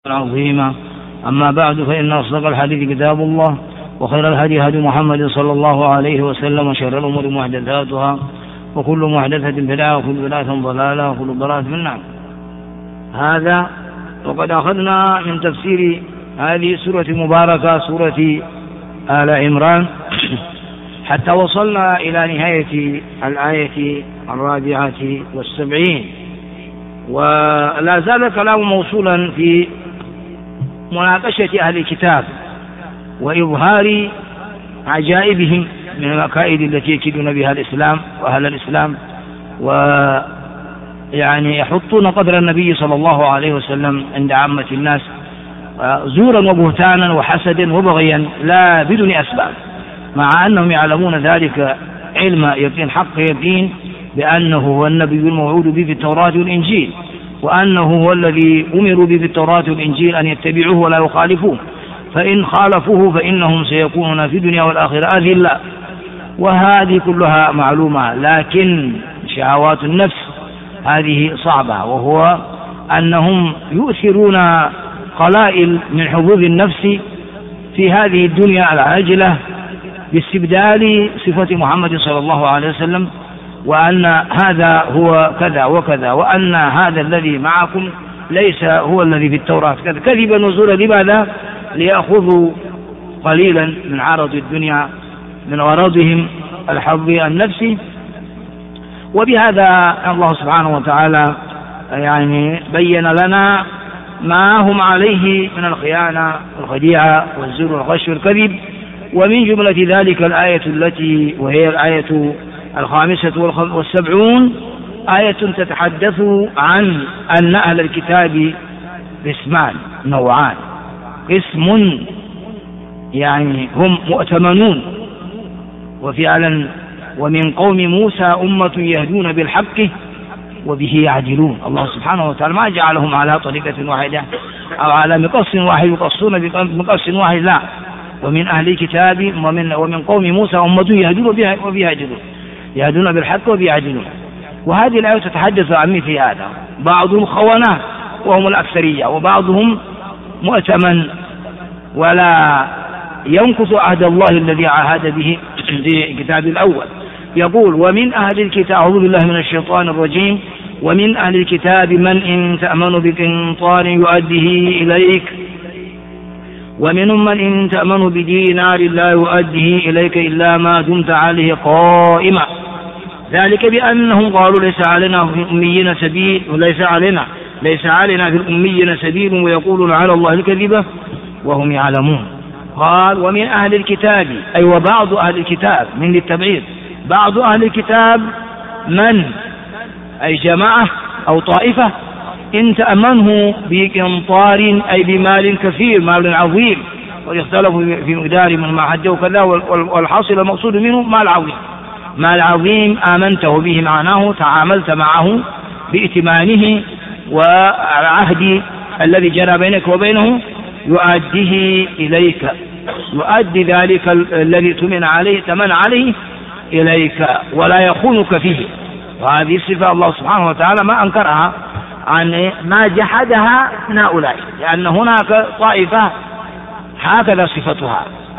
عظيما. أما بعد، فإن أصدق الحديث كتاب الله، وخير الهدي هدي محمد صلى الله عليه وسلم، وشر الأمور محدثاتها، وكل محدثة بدعة، وكل بدعة ضلالة، وكل ضلالة في النار. هذا وقد أخذنا من تفسير هذه السورة المباركة، سورة آل عمران، حتى وصلنا إلى نهاية الآية 74، ولا زال الكلام موصولا في مناقشة أهل الكتاب وإظهار عجائبهم من المكائد التي يكيدون بها الإسلام وأهل الإسلام، ويعني يحطون قدر النبي صلى الله عليه وسلم عند عامة الناس زورا وبهتانا وحسدا وبغيا لا بدون أسباب، مع أنهم يعلمون ذلك علم يقين حق يقين بأنه هو النبي الموعود به في التوراة والإنجيل، وأنه هو الذي أمروا به في التوراة والإنجيل أن يتبعوه ولا يخالفوه، فإن خالفوه فإنهم سيكونون في الدنيا والآخرة أذلاء. وهذه كلها معلومة، لكن شهوات النفس هذه صعبة، وهو أنهم يؤثرون قلائل من حظوظ النفس في هذه الدنيا العاجلة باستبدال صفة محمد صلى الله عليه وسلم، وأن هذا هو كذا وكذا، وأن هذا الذي معكم ليس هو الذي في التوراة كذا، كذبا وزورا. لماذا؟ ليأخذوا قليلا من عرض الدنيا من غرضهم الحظ النفسي. وبهذا الله سبحانه وتعالى يعني بين لنا ما هم عليه من الخيانة والخديعة والزور والغش والكذب. ومن جملة ذلك الآية التي وهي الآية 75 آية تتحدث عن أن أهل الكتاب قسمان نوعان، قسم يعني هم مؤتمنون وفعلا ومن قوم موسى أمة يهدون بالحق وبه يعدلون. الله سبحانه وتعالى ما جعلهم على طريقة واحدة أو على مقص واحد يقصون بمقص واحد، لا، ومن أهل الكتاب ومن قوم موسى أمة يهدون وبه يعدلون، يهدون بالحق وبه يعدلون. وهذه الآية تتحدث عن مثل هذا، بعضهم خونة وهم الأكثرية، وبعضهم مؤتمن ولا ينقض عهد الله الذي عاهد به في الكتاب الأول. يقول: ومن أهل الكتاب، أعوذ بالله من الشيطان الرجيم، ومن أهل الكتاب من إن تأمن بقنطار يؤديه إليك، ومنهم من إن تأمن بدينار لا يؤديه إليك إلا ما دمت عليه قائما، ذلك بأنهم قالوا ليس علينا في الأميين سبيل، ليس علينا في الأميين سبيل، ويقولون على الله الكذبة وهم يعلمون. قال: ومن أهل الكتاب، أي وبعض أهل الكتاب، من للتبعيد، بعض أهل الكتاب من أي جماعة أو طائفة إن تأمنه بقنطار أي بمال كثير، مال عظيم، ويختلف في مقدار من ما حده وكذا، والحاصل المقصود منه مال عظيم آمنته به، معناه تعاملت معه بائتمانه، والعهد الذي جرى بينك وبينه يؤديه إليك، يؤدي ذلك الذي تمن عليه إليك ولا يخونك فيه. وهذه الصفة الله سبحانه وتعالى ما أنكرها عن ما جحدها من هؤلاء، لأن هناك طائفة هكذا صفتها،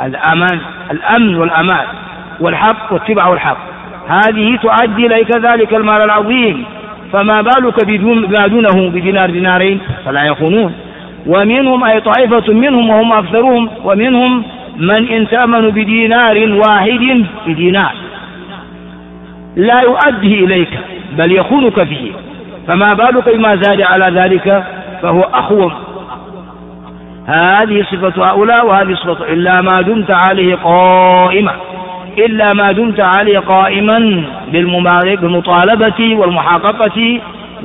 الأمن والأمان والحق واتباع الحق، هذه تؤدي إليك ذلك المال العظيم، فما بالك بما دونه بدينار دينارين فلا يخونون. ومنهم أي طائفة منهم وهم أكثرهم، ومنهم من إن تأمن بدينار واحد بدينار لا يؤديه إليك بل يخونك فيه، فما بالك بما زاد على ذلك فهو أخوف. هذه صفة هؤلاء، وهذه صفة إلا ما دمت عليه قائما بالمطالبة والمحاققة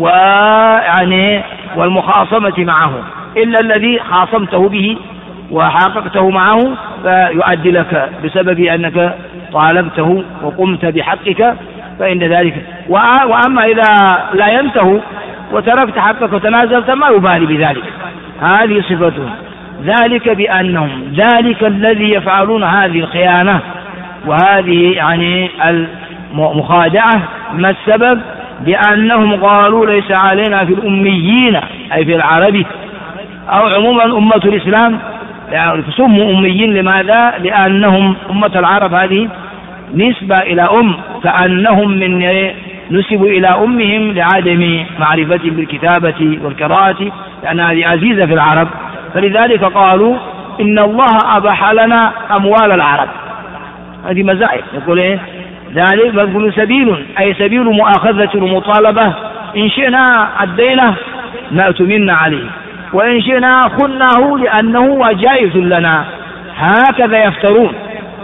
والمخاصمة معه، إلا الذي خاصمته به وحاققته معه فيؤدي لك بسبب أنك طالبته وقمت بحقك، فإن ذلك. وأما إذا لا ينتهوا وتركت حقك وتنازلت ما يبالي بذلك. هذه صفتهم، ذلك بأنهم ذلك الذي يفعلون هذه الخيانة وهذه المخادعة، ما السبب؟ بأنهم قالوا ليس علينا في الأميين أي في العرب أو عموما أمة الإسلام يعني سموا أميين. لماذا؟ لأنهم أمة العرب هذه نسبة إلى كأنهم من نسبوا إلى أمهم لعدم معرفتهم بالكتابة والقراءة، لأن هذه عزيزة في العرب. فلذلك قالوا إن الله أباح لنا أموال العرب. هذه مزايا. يقول إيه ذلك؟ يقول سبيل، أي سبيل مؤاخذة المطالبة، إن شئنا أدينا نأتمنا عليه، وإن شئنا خناه لأنه جائز لنا. هكذا يفترون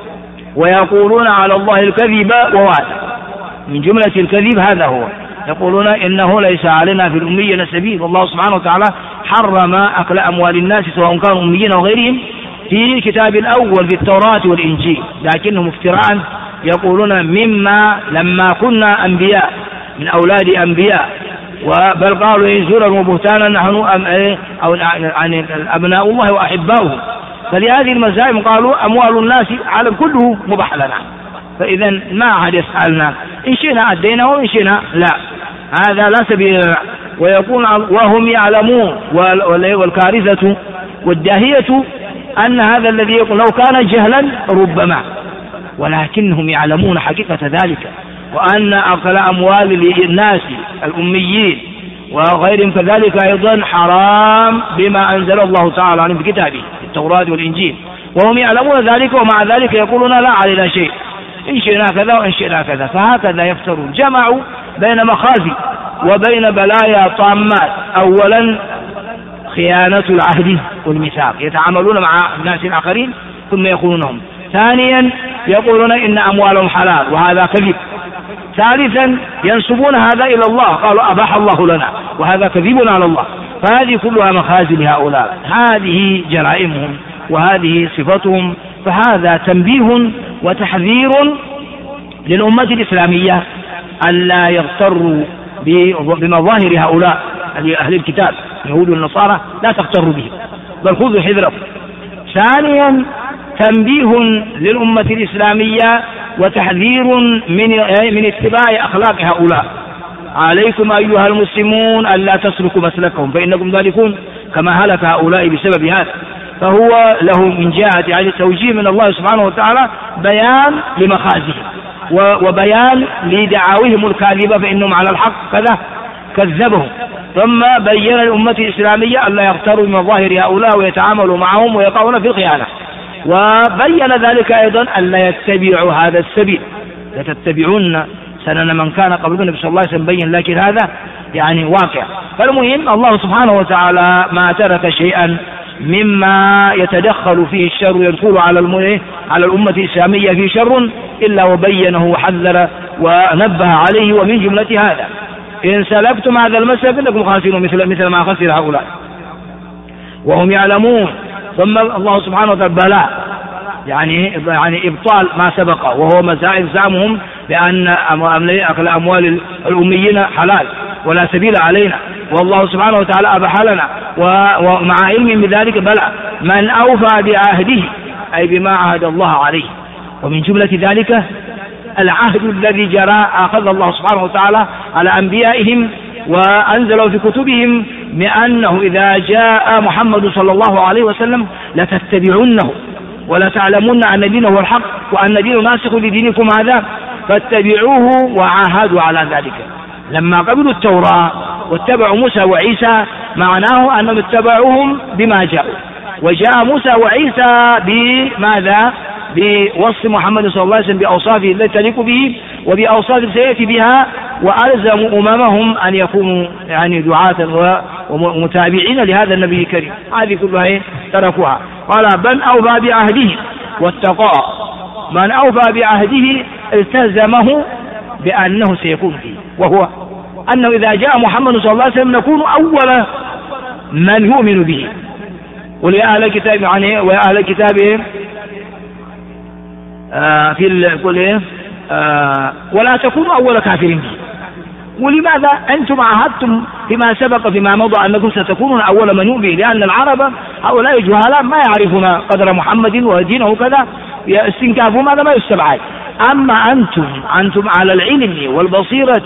ويقولون على الله الكذب ووعدا. من جملة الكذب هذا هو، يقولون إنه ليس علينا في الأميين سبيل، والله سبحانه وتعالى حرم أكل أموال الناس سواء كانوا أميين أو غيرهم في الكتاب الأول في التوراة والإنجيل، لكنهم افتراء يقولون مما لما كنا أنبياء من أولاد أنبياء، بل قالوا زورا وبهتانا نحن أو عن أبناء الله وأحباؤه. فلهذه المزايم قالوا أموال الناس عالم كله مباح لنا، فإذا ما أحد يسألنا، إن شئنا أدينا وإن شئنا لا، هذا لا سبيل لنا. ويقول وهم يعلمون، والكارثة والداهية أن هذا الذي يقول لو كان جهلا ربما، ولكنهم يعلمون حقيقة ذلك، وأن أكل أموال الناس الأميين وغيرهم كذلك أيضا حرام بما أنزل الله تعالى عنهم في كتابه التوراة والإنجيل، وهم يعلمون ذلك، ومع ذلك يقولون لا علينا شيء، إن شئنا كذا وإن شئنا كذا. فهكذا يفترون. جمعوا بين مخازي وبين بلايا طامات. أولا خيانة العهد والميثاق، يتعاملون مع الناس الآخرين ثم يخونونهم. ثانيا يقولون إن أموالهم حلال، وهذا كذب. ثالثا ينسبون هذا إلى الله، قالوا أباح الله لنا، وهذا كذب على الله. فهذه كلها مخازي لهؤلاء، هذه جرائمهم وهذه صفتهم. فهذا تنبيه وتحذير للأمة الإسلامية ألا يغتروا بمظاهر هؤلاء أهل الكتاب اليهود والنصارى، لا تغتروا بهم بل خذوا حذركم. ثانيا تنبيه للأمة الإسلامية وتحذير من اتباع أخلاق هؤلاء. عليكم أيها المسلمون ألا تسلكوا مسلكهم فإنكم ذلكون كما هلك هؤلاء بسبب هذا. فهو له من جهة يعني توجيه من الله سبحانه وتعالى بيان لمخازيهم وبيان لدعاويهم الكاذبة فإنهم على الحق كذا كذبهم. ثم بين الأمة الإسلامية ألا يغتروا بمظاهر هؤلاء ويتعاملوا معهم ويقعون في الخيانة. وبين ذلك أيضا ألا يتبعوا هذا السبيل، لتتبعون سنن من كان قبلكم. النبي صلى الله عليه وسلم بين، لكن هذا يعني واقع. فالمهم الله سبحانه وتعالى ما ترك شيئا مما يتدخل فيه الشر يدخل على الأمة الإسلامية في شر إلا وبينه وحذر ونبه عليه. ومن جملة هذا إن سلكتم هذا المسلك فإنكم خاسرون مثل ما خسر هؤلاء وهم يعلمون. ثم الله سبحانه وتعالى بلاء يعني إبطال ما سبق، وهو مزاعم زعمهم بأن أكل أموال الأميين حلال ولا سبيل علينا، والله سبحانه وتعالى أباح لنا، ومع علم بذلك بلى من أوفى بعهده أي بما عهد الله عليه. ومن جملة ذلك العهد الذي جرى أخذ الله سبحانه وتعالى على أنبيائهم وأنزلوا في كتبهم بأنه إذا جاء محمد صلى الله عليه وسلم لتتبعونه ولا تعلمون أن دينه هو الحق وأن دينه ناسخ لدينكم هذا فاتبعوه، وعاهدوا على ذلك. لما قبلوا التوراة واتبعوا موسى وعيسى معناه أنهم اتبعوهم بما جاءوا، وجاء موسى وعيسى بماذا؟ بوصف محمد صلى الله عليه وسلم بأوصافه التي تليق به وبأوصاف سيأتي بها، وألزموا أمامهم أن يكونوا يعني دعاة ومتابعين لهذا النبي الكريم. هذه كلها تركوها. قال من أوفى بعهده واتقى، من أوفى بعهده التزمه بأنه سيكون فيه، وهو أنه إذا جاء محمد صلى الله عليه وسلم نكون أول من يؤمن به. وليا أهل الكتاب يعني ويا أهل الكتاب ولا تكونوا أول كافر به. ولماذا؟ أنتم عاهدتم فيما سبق فيما مضى أنكم ستكونون أول من يؤمن، لأن العرب هؤلاء جهلاء ما يعرفون قدر محمد ودينه كذا، استنكافهم هذا ما يستبعد. أما أنتم على العلم والبصيرة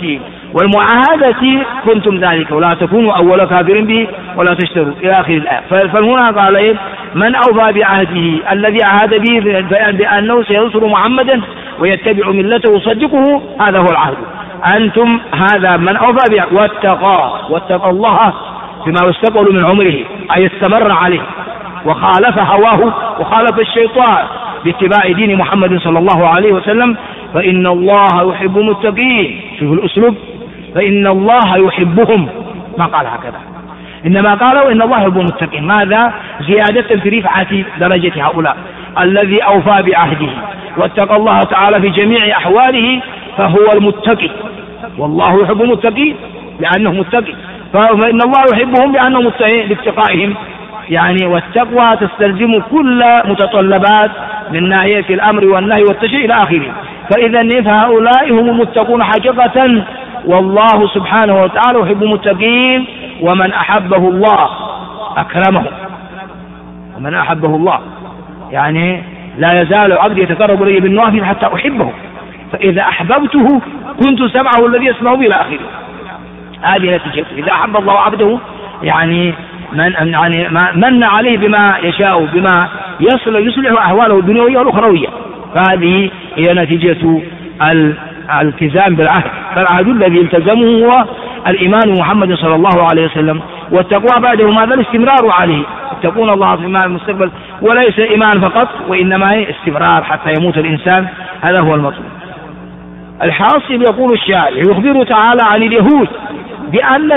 والمعاهدة كنتم ذلك ولا تكونوا أول كافر به ولا تشتروا إلى آخر الآية. فهنا قال إيه؟ من أوفى بعهده الذي عهد به بأنه سينصر محمدا ويتبع ملته ويصدقه، هذا هو العهد. أنتم هذا من أوفى بعهده واتقى الله بما يستقبل من عمره، أي استمر عليه وخالف هواه وخالف الشيطان باتباع دين محمد صلى الله عليه وسلم، فإن الله يحب المتقين. شوفوا الأسلوب، فإن الله يحبهم، ما قال هكذا، إنما قالوا إن الله يحب المتقين. ماذا؟ زيادة في رفعة درجة هؤلاء. الذي أوفى بعهده واتقى الله تعالى في جميع أحواله فهو المتقي، والله يحب المتقين لأنه متقي، فإن الله يحبهم لأنهم متقين لاتقائهم يعني. والتقوى تستلزم كل متطلبات من ناحية الأمر والنهي والتشريع إلى آخره. فإذا فهؤلاء هم المتقون حقيقة، والله سبحانه وتعالى يحب المتقين. ومن أحبه الله أكرمه، ومن أحبه الله يعني لا يزال عبدي يتقرب إلي بالنوافل حتى أحبه، فإذا أحببته كنت سمعه الذي يسمع به إلى آخره. هذه نتيجته. إذا أحب الله عبده يعني من عليه بما يشاء، بما يصلح أحواله الدنيوية والأخروية، فهذه هي نتيجة الالتزام بالعهد. فالعهد الذي التزمه هو الإيمان محمد صلى الله عليه وسلم، والتقوى بعده ماذا؟ الاستمرار عليه، يتقون الله في المستقبل، وليس إيمان فقط وإنما هي استمرار حتى يموت الإنسان، هذا هو المطلوب. الحاصل يقول الشاعر يخبر تعالى عن اليهود بأن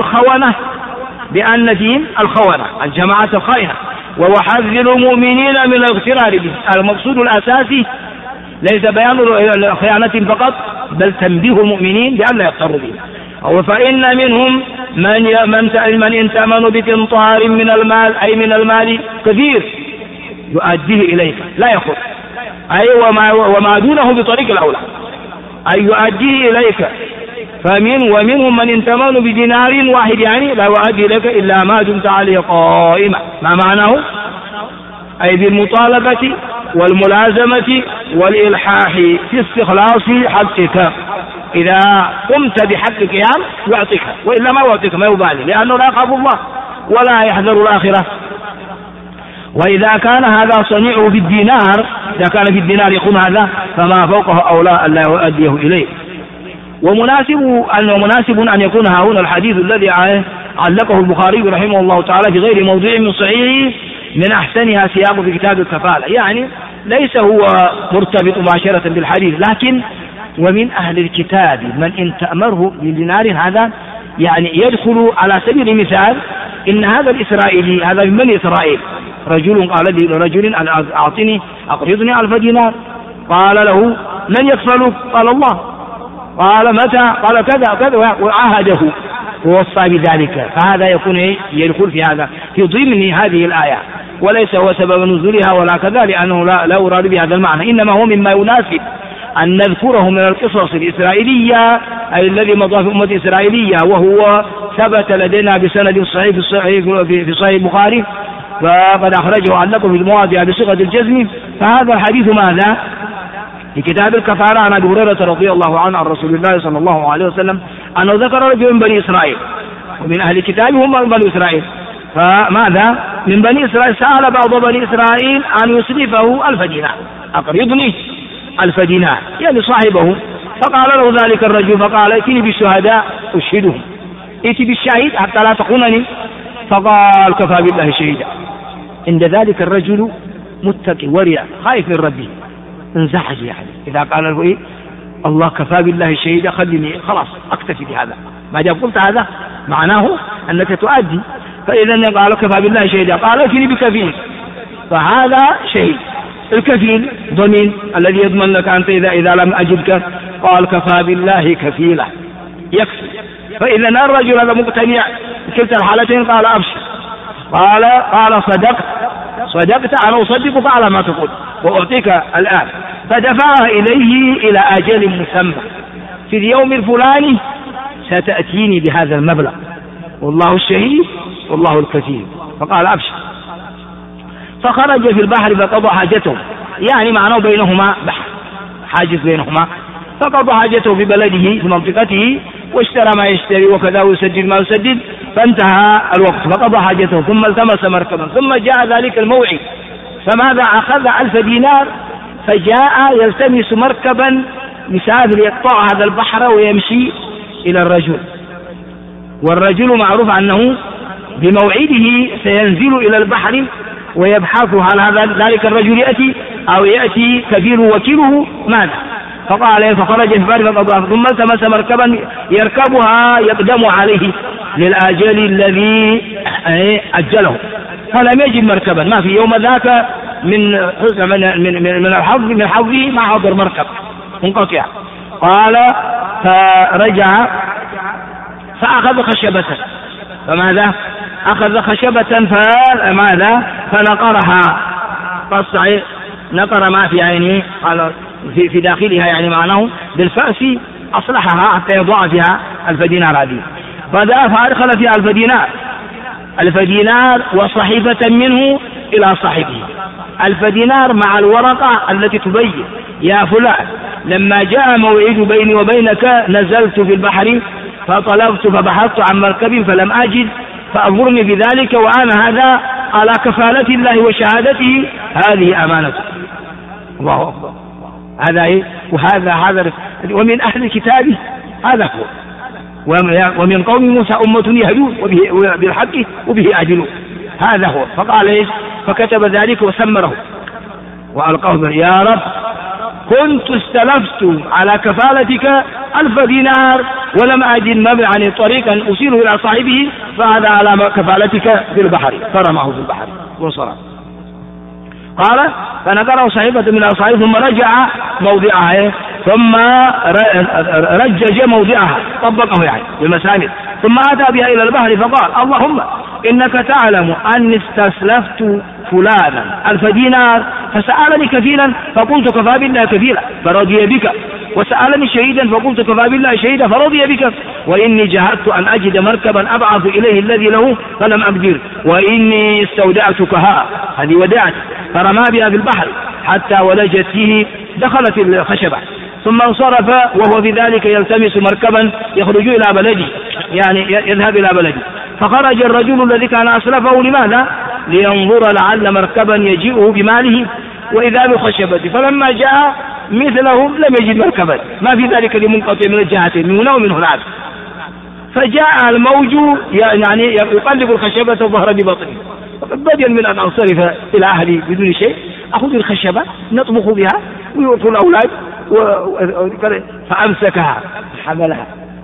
فيهم الخونة الجماعة الخائنة، ويحذر المؤمنين من الاغترار به. المقصود الأساسي ليس بيان خيانة فقط، بل تنبيه المؤمنين بأن لا يغتروا به. فإن منهم من إن تأمنوا بقنطار من المال، أي من المال كثير، يؤديه إليك لا يأخذ، أي وما دونه بطريق الأولى، أي يؤديه إليك. ومنهم من إن تأمنوا بدينار واحد، يعني لا يؤدي لك إلا ما دمت عليه قائمة. ما معناه؟ أي بالمطالبة والملازمة والإلحاح في استخلاص حقك. إذا قمت بحق القيام يعطيك، وإلا ما يعطيك، ما يبالي، لأنه لا يخاف الله ولا يحذر الآخرة. وإذا كان هذا صنيعه بالدينار، إذا كان في الدينار يكون هذا، فما فوقه أولى أن لا يؤديه إليه. ومناسب أن يكون هنا الحديث الذي علقه البخاري رحمه الله تعالى في غير موضوع من صحيحه من أحسنها سياق في كتاب الكفالة، يعني ليس هو مرتبط مباشرة بالحديث، لكن ومن أهل الكتاب من إن تأمره بدينار، هذا يعني يدخل على سبيل المثال. إن هذا الإسرائيلي، هذا من بني إسرائيل، رجل قال لرجل أقرضني 1000 دينار، قال له من يكفلك؟ قال الله. قال متى؟ قال كذا كذا، وعاهده ووصى بذلك. فهذا يكون يدخل في هذا في ضمن هذه الآية، وليس هو سبب نزولها ولا كذا، لأنه لا أراد بهذا المعنى، إنما هو مما يناسب أن نذكره من القصص الإسرائيلية، أي الذي مضى في أمة إسرائيلية، وهو ثبت لدينا بسند صحيح في صحيح البخاري، فقد أخرجه علقه في المواضع بصيغة الجزم. فهذا الحديث ماذا؟ في كتاب الكفارة عن أبي هريرة رضي الله عنه عن رسول الله صلى الله عليه وسلم أنه ذكر رجل من بني إسرائيل، ومن أهل الكتاب هم من بني إسرائيل. فماذا؟ من بني إسرائيل سأل بعض بني إسرائيل أن يسلفه 1000 دينار، أقرضني 1000 دينار، يعني صاحبه. فقال له ذلك الرجل، فقال ائتني بالشهداء أشهدهم، ائتي بالشهيد حتى لا تخونني. فقال كفى بالله شهيدا. عند ذلك الرجل متقي ورع خايف من ربه، انزعج، يعني إذا قال له إيه الله كفى بالله شهيدا، خليني خلاص أكتفي بهذا، ما دام قلت هذا معناه أنك تؤدي. فإذا قال كفى بالله شهيدا، قال ائتني بكفيل، فهذا شهيد. الكفيل ضمين الذي يضمن لك أنت إذا لم أجدك، قال كفى بالله كفيلا، يكفي. فإذا الرجل هذا مقتنع كلتا الحالتين، قال أبشر، قال صدقت أنا أصدقك على ما تقول وأعطيك الآن. فدفعها إليه إلى أجل مسمى، في اليوم الفلاني ستأتيني بهذا المبلغ، والله الشهيد والله الكفيل. فقال أبشر. فخرج في البحر فقضى حاجته، يعني معناه بينهما بحر، حاجز بينهما، فقضى حاجته في بلده في منطقته، واشترى ما يشتري وكذا ويسدد ما يسدد، فانتهى الوقت فقضى حاجته ثم التمس مركبا، ثم جاء ذلك الموعد، فماذا أخذ 1000 دينار، فجاء يلتمس مركبا مسافر يقطع هذا البحر ويمشي إلى الرجل، والرجل معروف أنه بموعده سينزل إلى البحر ويبحث هل هذا ذلك الرجل يأتي أو يأتي كفيل وكيله ماذا، فقال فخرج في بار فقضى ثم التمس مركبا يركبها يقدم عليه للآجل الذي أجله، فلم يجد مركبا، ما في يوم ذاك من الحظ من حظه ما حضر مركب منقطع. قال فرجع فأخذ خشبة، فماذا أخذ خشبة فماذا فنقرها، نقر ما في عينه، قال في داخلها يعني معناه بالفأس أصلحها حتى يضع فيها 1000 دينار هذه، فأدخل فيها 1000 دينار، 1000 دينار وصحيفة منه إلى صاحبه، 1000 دينار مع الورقة التي تبين يا فلان لما جاء موعد بيني وبينك نزلت في البحر فطلبت فبحثت عن مركب فلم أجد فأمرني بذلك، وأنا هذا على كفالة الله وشهادته، هذه أمانته. الله أكبر، هذا وهذا ومن أهل الكتاب هذا هو، ومن قوم موسى أمة يهدون بالحق وبه يعدلون، هذا هو. فقال إيش؟ فكتب ذلك وسمره وألقاه، يا رب كنت استلفت على كفالتك 1000 دينار ولم أجد مبعا طريقا أسيره إلى صاحبه، فهذا على كفالتك في البحر، فرمه في البحر وصرف. قال فنقره صحيفة من أصحابه ثم رجع موضعها، ثم رجج موضعها طبقه يعني بالمسامر، ثم أتى بها إلى البحر فقال اللهم إنك تعلم أني استسلفت فلانا 1000 دينار فسألني كفيلا فقلت كفى بالله كفيلا فرضي بك، وسألني شهيدا فقلت كفى بالله شهيدا فرضي بك، وإني جهدت أن أجد مركبا أبعث إليه الذي له فلم أقدر، وإني استودعتكها هذه ودعت، فرمى بها في البحر حتى ولجت فيه دخلت الخشبة، ثم انصرف وهو في ذلك يلتمس مركبا يخرج إلى بلده، يعني يذهب إلى بلده. فخرج الرجل الذي كان أسلفه لماذا؟ لينظر لعل مركبا يجيئه بماله، وإذا بخشبة، فلما جاء مثله لم يجد مركبا، ما في ذلك لمنقطع من الجهتين من هنا ومن هناك، فجاء الموج يعني يقلب الخشبة الظهر ببطنه، فقد بدل من أن أنصرف إلى أهلي بدون شيء أخذ الخشبة نطبخ بها ويعطوا الأولاد فأمسكها حملها،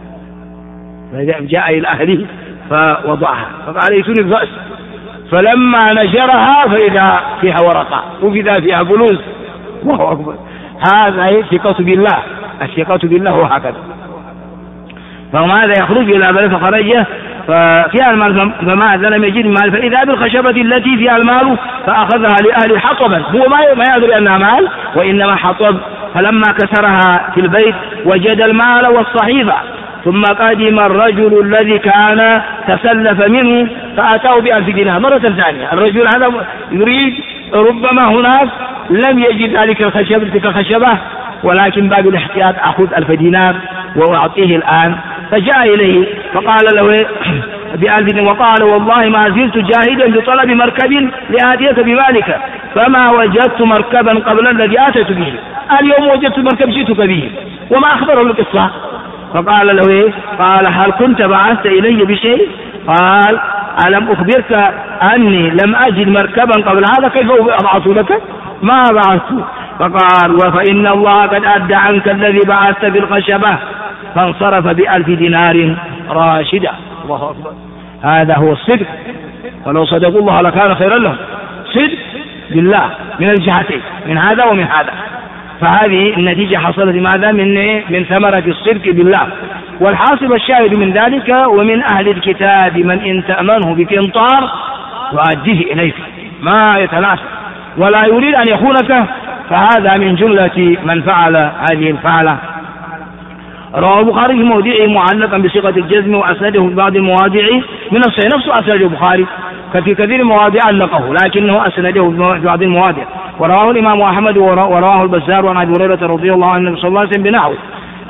جاء إلى أهله فوضعها، فقال ائتوني الرأس، فلما نشرها فإذا فيها ورقة وإذا فيها فلوس. الله أكبر، هذا الثقة بالله، الثقة بالله وهكذا. فماذا يخرج إلى بلد فخرج ففيها المال فماذا لم يجد مال، فإذا بالخشبة التي فيها المال فأخذها لأهل حطبا، هو ما يدري أنها مال وإنما حطب، فلما كسرها في البيت وجد المال والصحيفة، ثم قدم الرجل الذي كان تسلف منه فأتاه ب1000 دينار مرة ثانية. الرجل هذا يريد ربما هناك لم يجد ذلك الخشبة ولكن باب الاحتياط أخذ 1000 دينار وأعطيه الآن، فجاء إليه فقال له ب1000 وقال والله ما زلت جاهدا بطلب مركب لآتيك بمالك فما وجدت مركبا قبل الذي آتيت به، اليوم وجدت مركب جئتك به، وما أخبره القصة. فقال له قال هل كنت بعثت إلي بشيء؟ قال ألم أخبرك أني لم أجد مركبا قبل هذا، كيف أبعث لك؟ ما بعثت. فقال فإن الله قد أدى عنك الذي بعثت بالخشبة، فانصرف ب1000 دينار راشدا. الله أكبر، هذا هو الصدق، ولو صدقوا الله لكان خيرا لهم، صدق بالله من الجهتين من هذا ومن هذا. فهذه النتيجة حصلت ماذا؟ من ثمرة الصدق بالله. والحاصل الشاهد من ذلك ومن أهل الكتاب من إن تأمنه بقنطار يؤديه إليك ما يتناسب ولا يريد أن يخونك، فهذا من جملة من فعل هذه الفعلة. رواه البخاري في موضعه معلقا بصيغة الجزم وأسنده في بعض المواضع من الصحيح نفسه، أسنده البخاري ففي كثير المواضع علقه لكنه أسنده في بعض المواضع. ورواه الإمام أحمد ورواه البزار عن أبي هريرة رضي الله عنه صلى الله عليه وسلم بنحوه.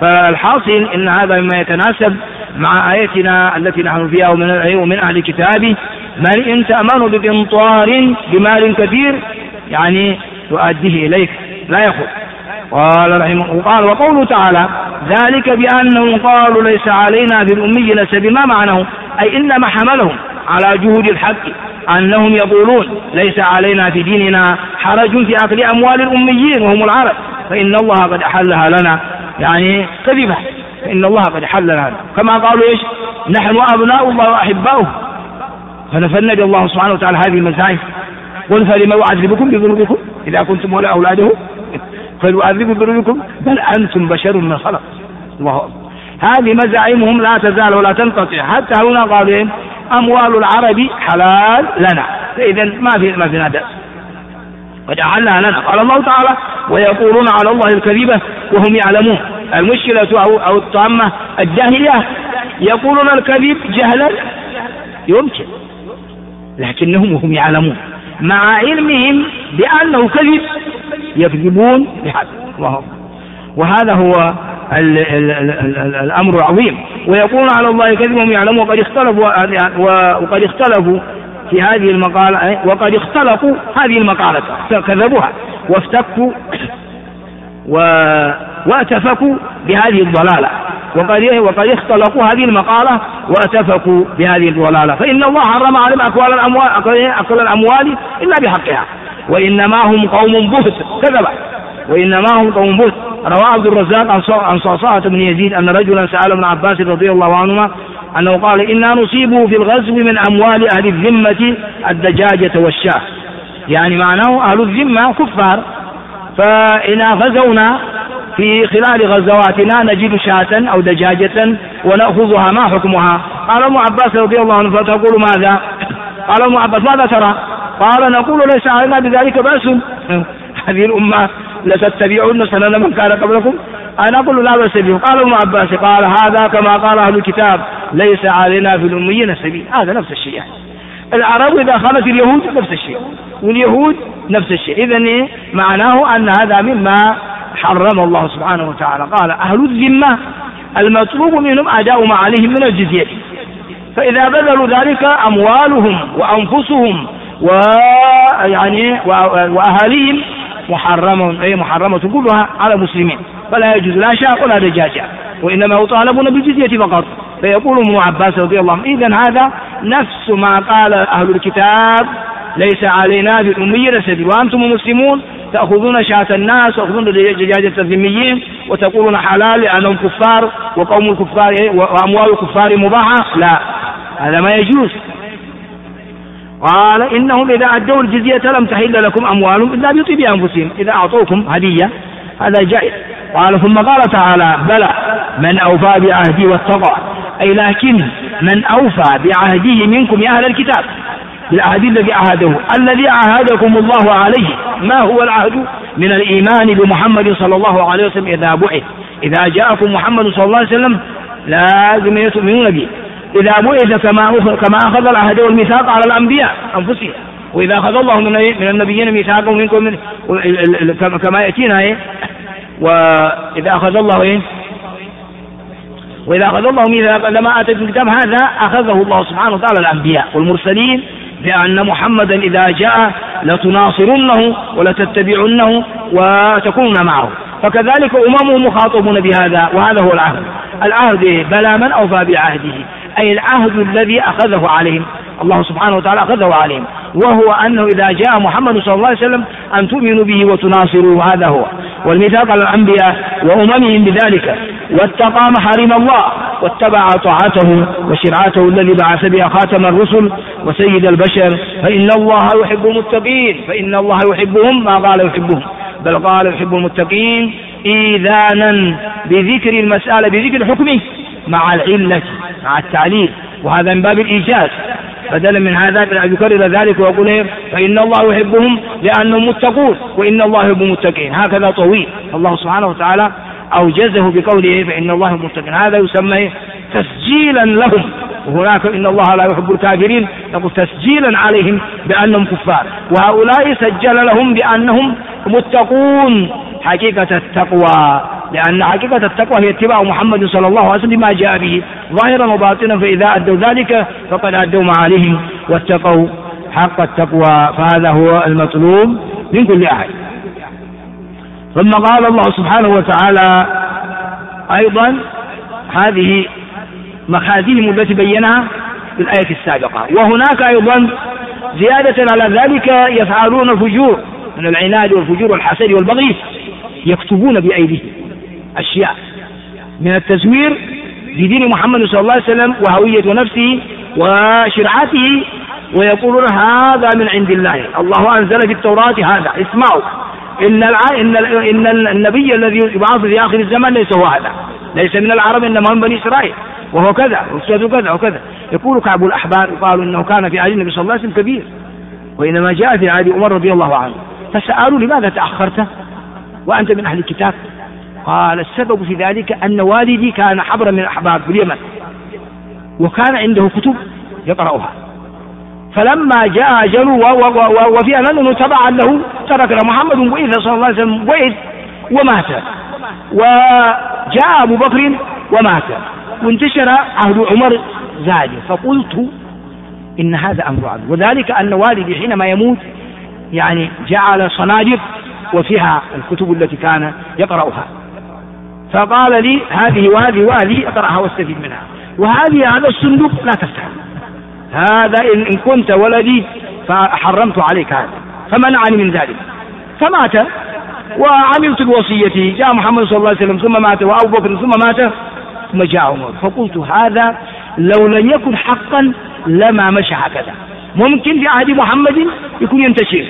فالحاصل إن هذا مما يتناسب مع آيتنا التي نحن فيها ومن أهل الكتاب من إن تأمنوا بقنطار بمال كثير يعني يؤديه إليك لا يأخذ. قال رحمه وقال وقوله تعالى ذلك بأنهم قالوا ليس علينا في الأميين سبيل ما معناه أي إنما حملهم على جهود الحق أنهم يقولون ليس علينا في ديننا حرج في أكل أموال الأميين وهم العرب فإن الله قد أحلها لنا يعني كذبة فإن الله قد حل لنا كما قالوا إيش نحن أبناء الله وأحباؤه فنفنى بالله سبحانه وتعالى هذه المزايا قل فلما يعذبكم بذنوبكم إذا كنتم ولا أولاده فليعذبوا بذنوبكم بل أنتم بشر من خلق الله أكبر. هذه مزاعمهم لا تزال ولا تنقطع حتى هنا قالوا أموال العرب حلال لنا فإذا ما في نادى قد أحلها لنا. قال الله تعالى ويقولون على الله الكذبة وهم يعلمون. المشكلة أو الطامة الجاهلية يقولون الكذب جهلا يمكن لكنهم وهم يعلمون مع علمهم بأنه كذب يكذبون بهذا وهذا هو الأمر العظيم. ويقولون على الله كذب وهم يعلمون وقد اختلفوا في هذه المقالة وقد اختلقوا هذه المقالة كذبوها وافتكوا واتفقوا بهذه الضلالة وقد اختلقوا هذه المقالة واتفقوا بهذه الضلالة. فإن الله حرم عليهم أكل الأموال إلا بحقها وإنما هم قوم بهت كذبا وإنما هم قوم بهت. رواه عبد الرزاق عن صعصعة بن يزيد أن رجلا سأل ابن عباس رضي الله عنهما أنه قال إنا نصيب في الغزو من أموال أهل الذمة الدجاجة والشاة يعني معناه أهل الذمة كفار فإنا غزونا في خلال غزواتنا نجد شاة أو دجاجة ونأخذها ما حكمها؟ قال ابن عباس رضي الله عنه فتقول ماذا؟ قال ابن عباس ماذا ترى؟ قال نقول ليس علينا بذلك بأس هذه الأمة لتتبعون سنن من كان قبلكم أنا أقول لا بأس به. قال ابن عباس قال هذا كما قال أهل الكتاب ليس علينا في الأميين سبيل هذا نفس الشيء يعني. العرب إذا خلت اليهود نفس الشيء واليهود نفس الشيء إذن معناه أن هذا مما حرم الله سبحانه وتعالى. قال أهل الذمة المطلوب منهم أداء ما عليهم من الجزية فإذا بذلوا ذلك أموالهم وأنفسهم وأهاليهم محرمة كلها على المسلمين فلا يجوز لا شاء ولا دجاجة وإنما يطالبون بالجزية فقط. فيقول ابن عباس رضي الله عنه إذن هذا نفس ما قال أهل الكتاب ليس علينا بالأميين سبيل وأنتم مسلمون تأخذون شاة الناس وتأخذون دجاجة الذميين وتقولون حلال لأنهم كفار وقوم الكفار وأموال الكفار مباحة لا هذا ما يجوز. قال إنهم إذا أدوا الجزية لم تحل لكم أموالهم إلا بطيب أنفسهم إذا أعطوكم هدية هذا جائز. قال ثم قال تعالى بلى من أوفى بعهده واتقى أي لكن من أوفى بعهده منكم يا أهل الكتاب بالعهد الذي عهده الذي عهدكم الله عليه. ما هو العهد؟ من الإيمان بمحمد صلى الله عليه وسلم إذا بعث إذا جاءكم محمد صلى الله عليه وسلم لازم تؤمنون به إذا بعث كما أخذ العهد والميثاق على الأنبياء أنفسهم وإذا أخذ الله من النبيين ميثاقهم منكم كما يأتينا وإذا أخذ الله وإذا أخذ الله ميثاقا لما آتيكم الكتاب هذا أخذه الله سبحانه وتعالى الأنبياء والمرسلين بأن محمدا إذا جاء لتناصرنه ولتتبعنه وتكونون معه فكذلك أممهم مخاطبون بهذا وهذا هو العهد بلى من أوفى بعهده أي العهد الذي أخذه عليهم الله سبحانه وتعالى أخذه عليهم وهو أنه إذا جاء محمد صلى الله عليه وسلم أن تؤمنوا به وتناصروا هذا هو والميثاق على الأنبياء وأممهم بذلك واتقى محارم الله واتبع طاعته وشرعته الذي بعث بها خاتم الرسل وسيد البشر فإن الله يحب المتقين فإن الله يحبهم ما قال يحبهم بل قال يحب المتقين إيذانا بذكر المسألة بذكر حكمه مع العلة مع التعليل وهذا من باب الإيجاز بدلا من هذا يكرر ذلك ويقول فإن الله يحبهم لأنهم متقون وإن الله يحب المتقين هكذا طويل الله سبحانه وتعالى أوجزه بقوله فإن الله يحب المتقين هذا يسمى تسجيلا لهم وهناك إن الله لا يحب الكافرين يقول تسجيلا عليهم بأنهم كفار وهؤلاء سجل لهم بأنهم متقون حقيقة التقوى لأن حقيقة التقوى هي اتباع محمد صلى الله عليه وسلم بما جاء به ظاهرا وباطنا، فإذا أدوا ذلك فقد أدوا معاليهم واتقوا حق التقوى، فهذا هو المطلوب من كل أحد. ثم قال الله سبحانه وتعالى أيضا هذه مخازنهم التي بينها في الآية السابقة، وهناك أيضا زيادة على ذلك يفعلون الفجور من العناد والفجور والحسد والبغي، يكتبون بأيديهم أشياء من التزوير بدين محمد صلى الله عليه وسلم وهوية نفسه وشرعته، ويقولون هذا من عند الله، الله أنزل في التوراة هذا، اسمعوا إن النبي الذي يبعث في آخر الزمان ليس هو هذا، ليس من العرب إنما من بني إسرائيل، وهو كذا وأستاذ كذا وكذا. يقول كعب الأحبار يقالوا إنه كان في عهد النبي صلى الله عليه وسلم كبير، وإنما جاء في عهد عمر رضي الله عنه، فسألوا لماذا تأخرت وأنت من أهل الكتاب؟ قال السبب في ذلك أن والدي كان حبرا من الأحبار في اليمن، وكان عنده كتب يقرأها، فلما جاء أجله وفي أنه تبعا له تركنا محمد بعث صلى الله عليه وسلم بعث ومات، وجاء أبو بكر ومات، وانتشر عهد عمر زاد، فقلت إن هذا أمر عظيم، وذلك أن والدي حينما يموت يعني جعل صناديق وفيها الكتب التي كان يقرأها، فقال لي هذه وهذه أقرأها واستفيد منها، وهذه هذا الصندوق لا تفتح، هذا إن كنت ولدي فحرمت عليك هذا، فمنعني من ذلك، فمات وعملت بوصيتي، جاء محمد صلى الله عليه وسلم ثم مات، وأبو بكر ثم مات، ثم جاء عمر، فقلت هذا لو لم يكن حقا لما مشى هكذا، ممكن في عهد محمد يكون ينتشر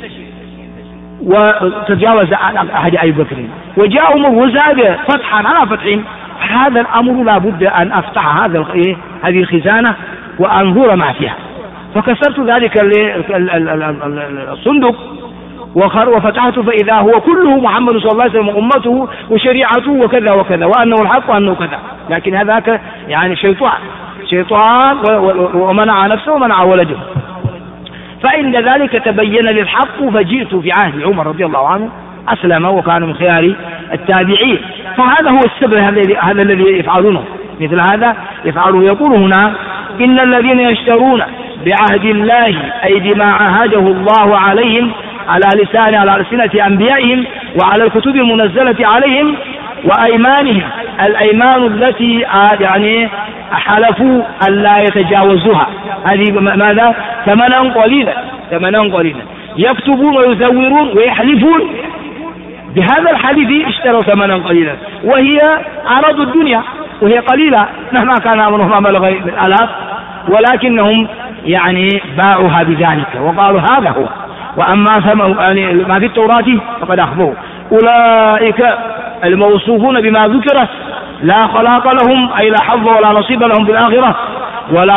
وتجاوز عهد أبي بكر، وجاء عمر وزاد فتحا على فتح، هذا الأمر لا بد أن أفتح هذه الخزانة وأنظر ما فيها، فكسرت ذلك الصندوق وفتحته، فإذا هو كله محمد صلى الله عليه وسلم وأمته وشريعته وكذا وكذا، وأنه الحق وأنه كذا، لكن هذاك يعني شيطان ومنع نفسه ومنع ولده. فعند ذلك تبين للحق، فجئت في عهد عمر رضي الله عنه أسلم وكان من خيار التابعين، فهذا هو السبب هذا الذي يفعلونه، مثل هذا يفعله. يقول هنا إن الذين يشترون بعهد الله أي بما عاهده الله عليهم على ألسنة أنبيائهم وعلى الكتب المنزلة عليهم وأيمانهم، الأيمان التي يعني حلفوا ألا يتجاوزوها، هذه ماذا؟ ثمنا قليلا، يكتبون ويزورون ويحلفون بهذا الحلف، اشتروا ثمنا قليلا، وهي عرض الدنيا وهي قليلة مهما كان أمرهم بلغ الآلاف، ولكنهم يعني باعوها بذلك وقالوا هذا هو، وأما ما في التوراة فقد أخذوه. أولئك الموصوفون بما ذكر لا خلاق لهم أي لا حظ ولا نصيب لهم في الآخرة، ولا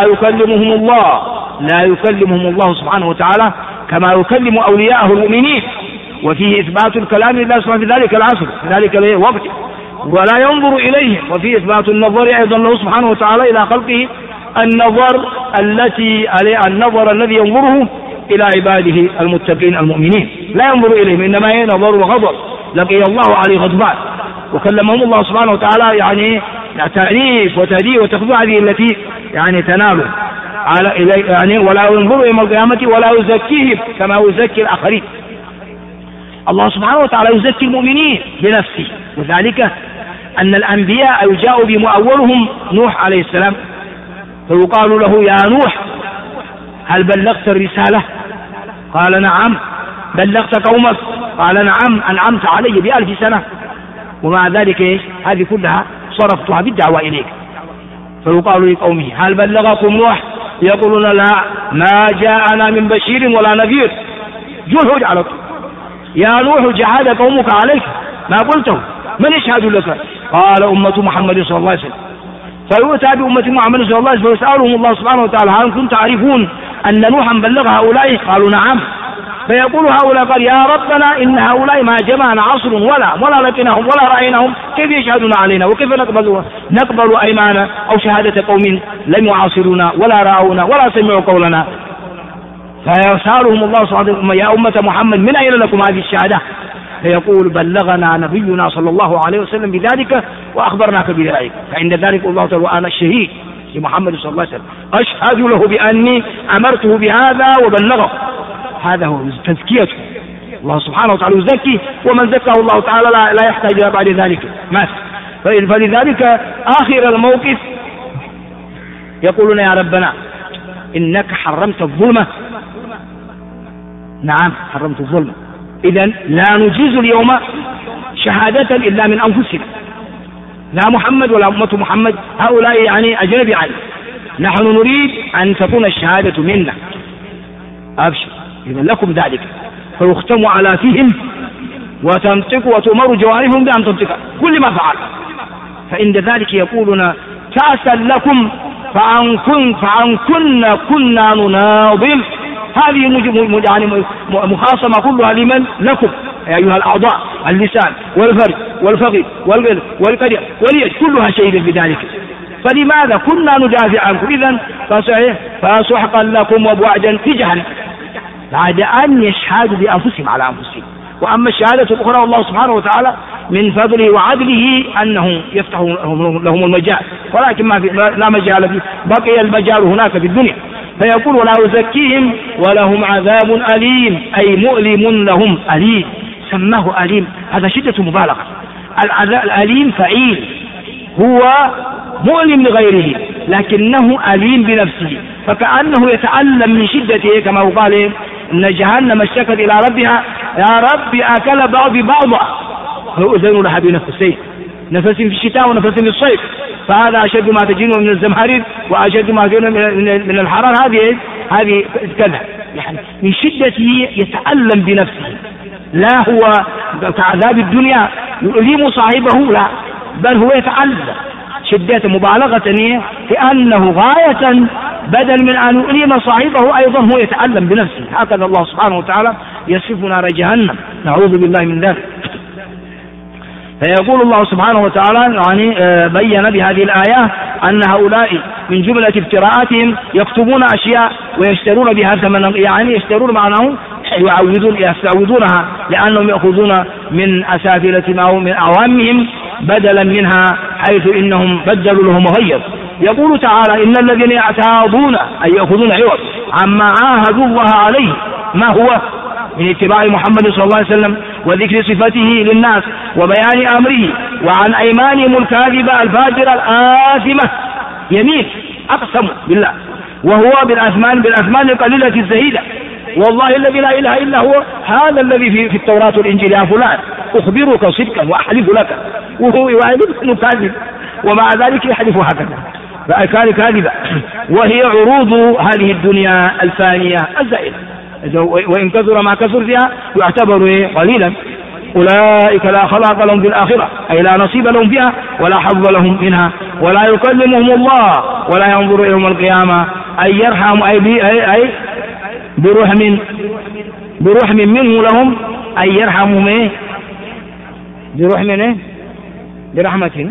يكلمهم الله سبحانه وتعالى كما يكلم أولياءه المؤمنين، وفيه إثبات الكلام لله سبحانه في ذلك العصر في ذلك الوقت، ولا ينظر إليهم، وفيه إثبات النظر أيضا له سبحانه وتعالى إلى خلقه، النظر الذي ينظره إلى عباده المتقين المؤمنين، لا ينظر إليهم إنما ينظر وغضب، لقي الله عليه غضبان، وكلمهم الله سبحانه وتعالى يعني تأنيف وتهديد وتخفيف هذه التي يعني تناله يعني، ولا ينظر يوم القيامة ولا يزكيهم كما يزكي الآخرين. الله سبحانه وتعالى يزكي المؤمنين بنفسه، وذلك أن الأنبياء جاءوا بهم أولهم نوح عليه السلام، فيقال له يا نوح هل بلغت الرسالة؟ قال نعم. بلغت قومك؟ قال نعم أنعمت علي ب1000 سنة، ومع ذلك هذه كلها صرفتها بالدعوة إليك. فيقال لقومه هل بلغكم نوح؟ يقولون لا ما جاءنا من بشير ولا نذير، جل على طول. يا نوح جحد قومك عليك ما قلته، من يشهد لك؟ قال أمة محمد صلى الله عليه وسلم. فيؤتى بأمة محمد صلى الله عليه وسلم فيسألهم الله سبحانه وتعالى هل كنتم تعرفون أن نوحا بلغ هؤلاء؟ قالوا نعم. فيقول هؤلاء قال يا ربنا إن هؤلاء ما جمعنا عصر ولا لقيناهم ولا رأيناهم، كيف يشهدون علينا وكيف نقبل أيمانا أو شهادة قوم لم يعاصرونا ولا رأونا ولا سمعوا قولنا؟ فيسألهم الله سبحانه وتعالى يا أمة محمد من أين لكم هذه الشهادة؟ فيقول بلغنا نبينا صلى الله عليه وسلم بذلك وأخبرناك بذلك. فعند ذلك الله تعالى وأنا الشهيد لمحمد صلى الله عليه وسلم أشهد له بأني أمرته بهذا وبلغه. هذا هو تزكيته. الله سبحانه وتعالى يزكي، ومن زكاه الله تعالى لا يحتاج إلى بعد ذلك مات. فلذلك آخر الموقف يقولون يا ربنا إنك حرمت الظلمة. نعم حرمت الظلمة، إذن لا نجيز اليوم شهادة إلا من أنفسنا، لا محمد ولا أمة محمد، هؤلاء يعني أجنبي عنه. نحن نريد أن تكون الشهادة منا. أبشر إذن لكم ذلك. فيختم على فيهم وتنطق وتؤمر جوارحهم بأن تنطق كل ما فعل. فعند ذلك يقولون كأسا لكم فعن كنا نناضل. هذه يعني مخاصمة كلها لمن؟ لكم يا أيها الأعضاء، اللسان والفرج والفقد والقلب والكلى واليد كلها شهيدة بذلك. فلماذا كنا ندافع عنكم؟ إذن فسحقا لكم وبعدا في جهنم، بعد أن يشهدوا بأنفسهم على أنفسهم. وأما الشهادة الأخرى الله سبحانه وتعالى من فضله وعدله أنه يفتح لهم المجال، ولكن لا مجال فيه، بقي المجال هناك في الدنيا. فيقول ولا يزكيهم ولهم عذاب أليم، أي مؤلم لهم أليم. سماه أليم، هذا شدة مبالغة. العذاب الأليم فعيل، هو مؤلم لغيره لكنه أليم بنفسه، فكأنه يتألم من شدته، كما قال إن جهنم اشتكت إلى ربها يا رب أكل بعض بعضا فيؤذن لها بنفسين، نفس في الشتاء ونفس في الصيف. فهذا أشد ما تجدونه من الزمهرير وأشد ما تجدونه من الحرارة. هذه كذا، يعني من شدته يتألم بنفسه، لا هو كعذاب الدنيا يؤلم صاحبه، لا، بل هو يتألم شدة مبالغة لأنه غاية بدل من أن يؤلم صاحبه أيضا هو يتألم بنفسه. هكذا الله سبحانه وتعالى يصف نار جهنم، نعوذ بالله من ذلك. فيقول الله سبحانه وتعالى يعني بين بهذه الآية أن هؤلاء من جملة افتراءاتهم يكتبون أشياء ويشترون بها ثمنا، يعني يشترون معناه يستعوذونها، لأنهم يأخذون من أسافلة أو من أعوامهم بدلا منها، حيث إنهم بدلوا لهم غير. يقول تعالى إن الذين يعتاضون أي يأخذون عوض عما عاهدوا الله عليه، ما هو من اتباع محمد صلى الله عليه وسلم وذكر صفته للناس وبيان أمره، وعن أيمانهم الكاذبة الفاجرة الآثمة، يمين أقسم بالله، وهو بالأثمان القليلة الزهيدة، والله الذي لا إله إلا هو هذا الذي في التوراة والإنجيل يا فلان أخبرك صدقا وأحلف لك، وهو يعلم كاذب ومع ذلك يحلف هكذا، فكان كاذبا. وهي عروض هذه الدنيا الفانية الزائلة، وإن كثر ما كثر فيها يعتبر قليلا. أولئك لا خلاق لهم في الآخرة، أي لا نصيب لهم فيها ولا حظ لهم منها، ولا يكلمهم الله ولا ينظر إليهم القيامة، أي يرحم أي برحم منه لهم، أي يرحمهم برحمة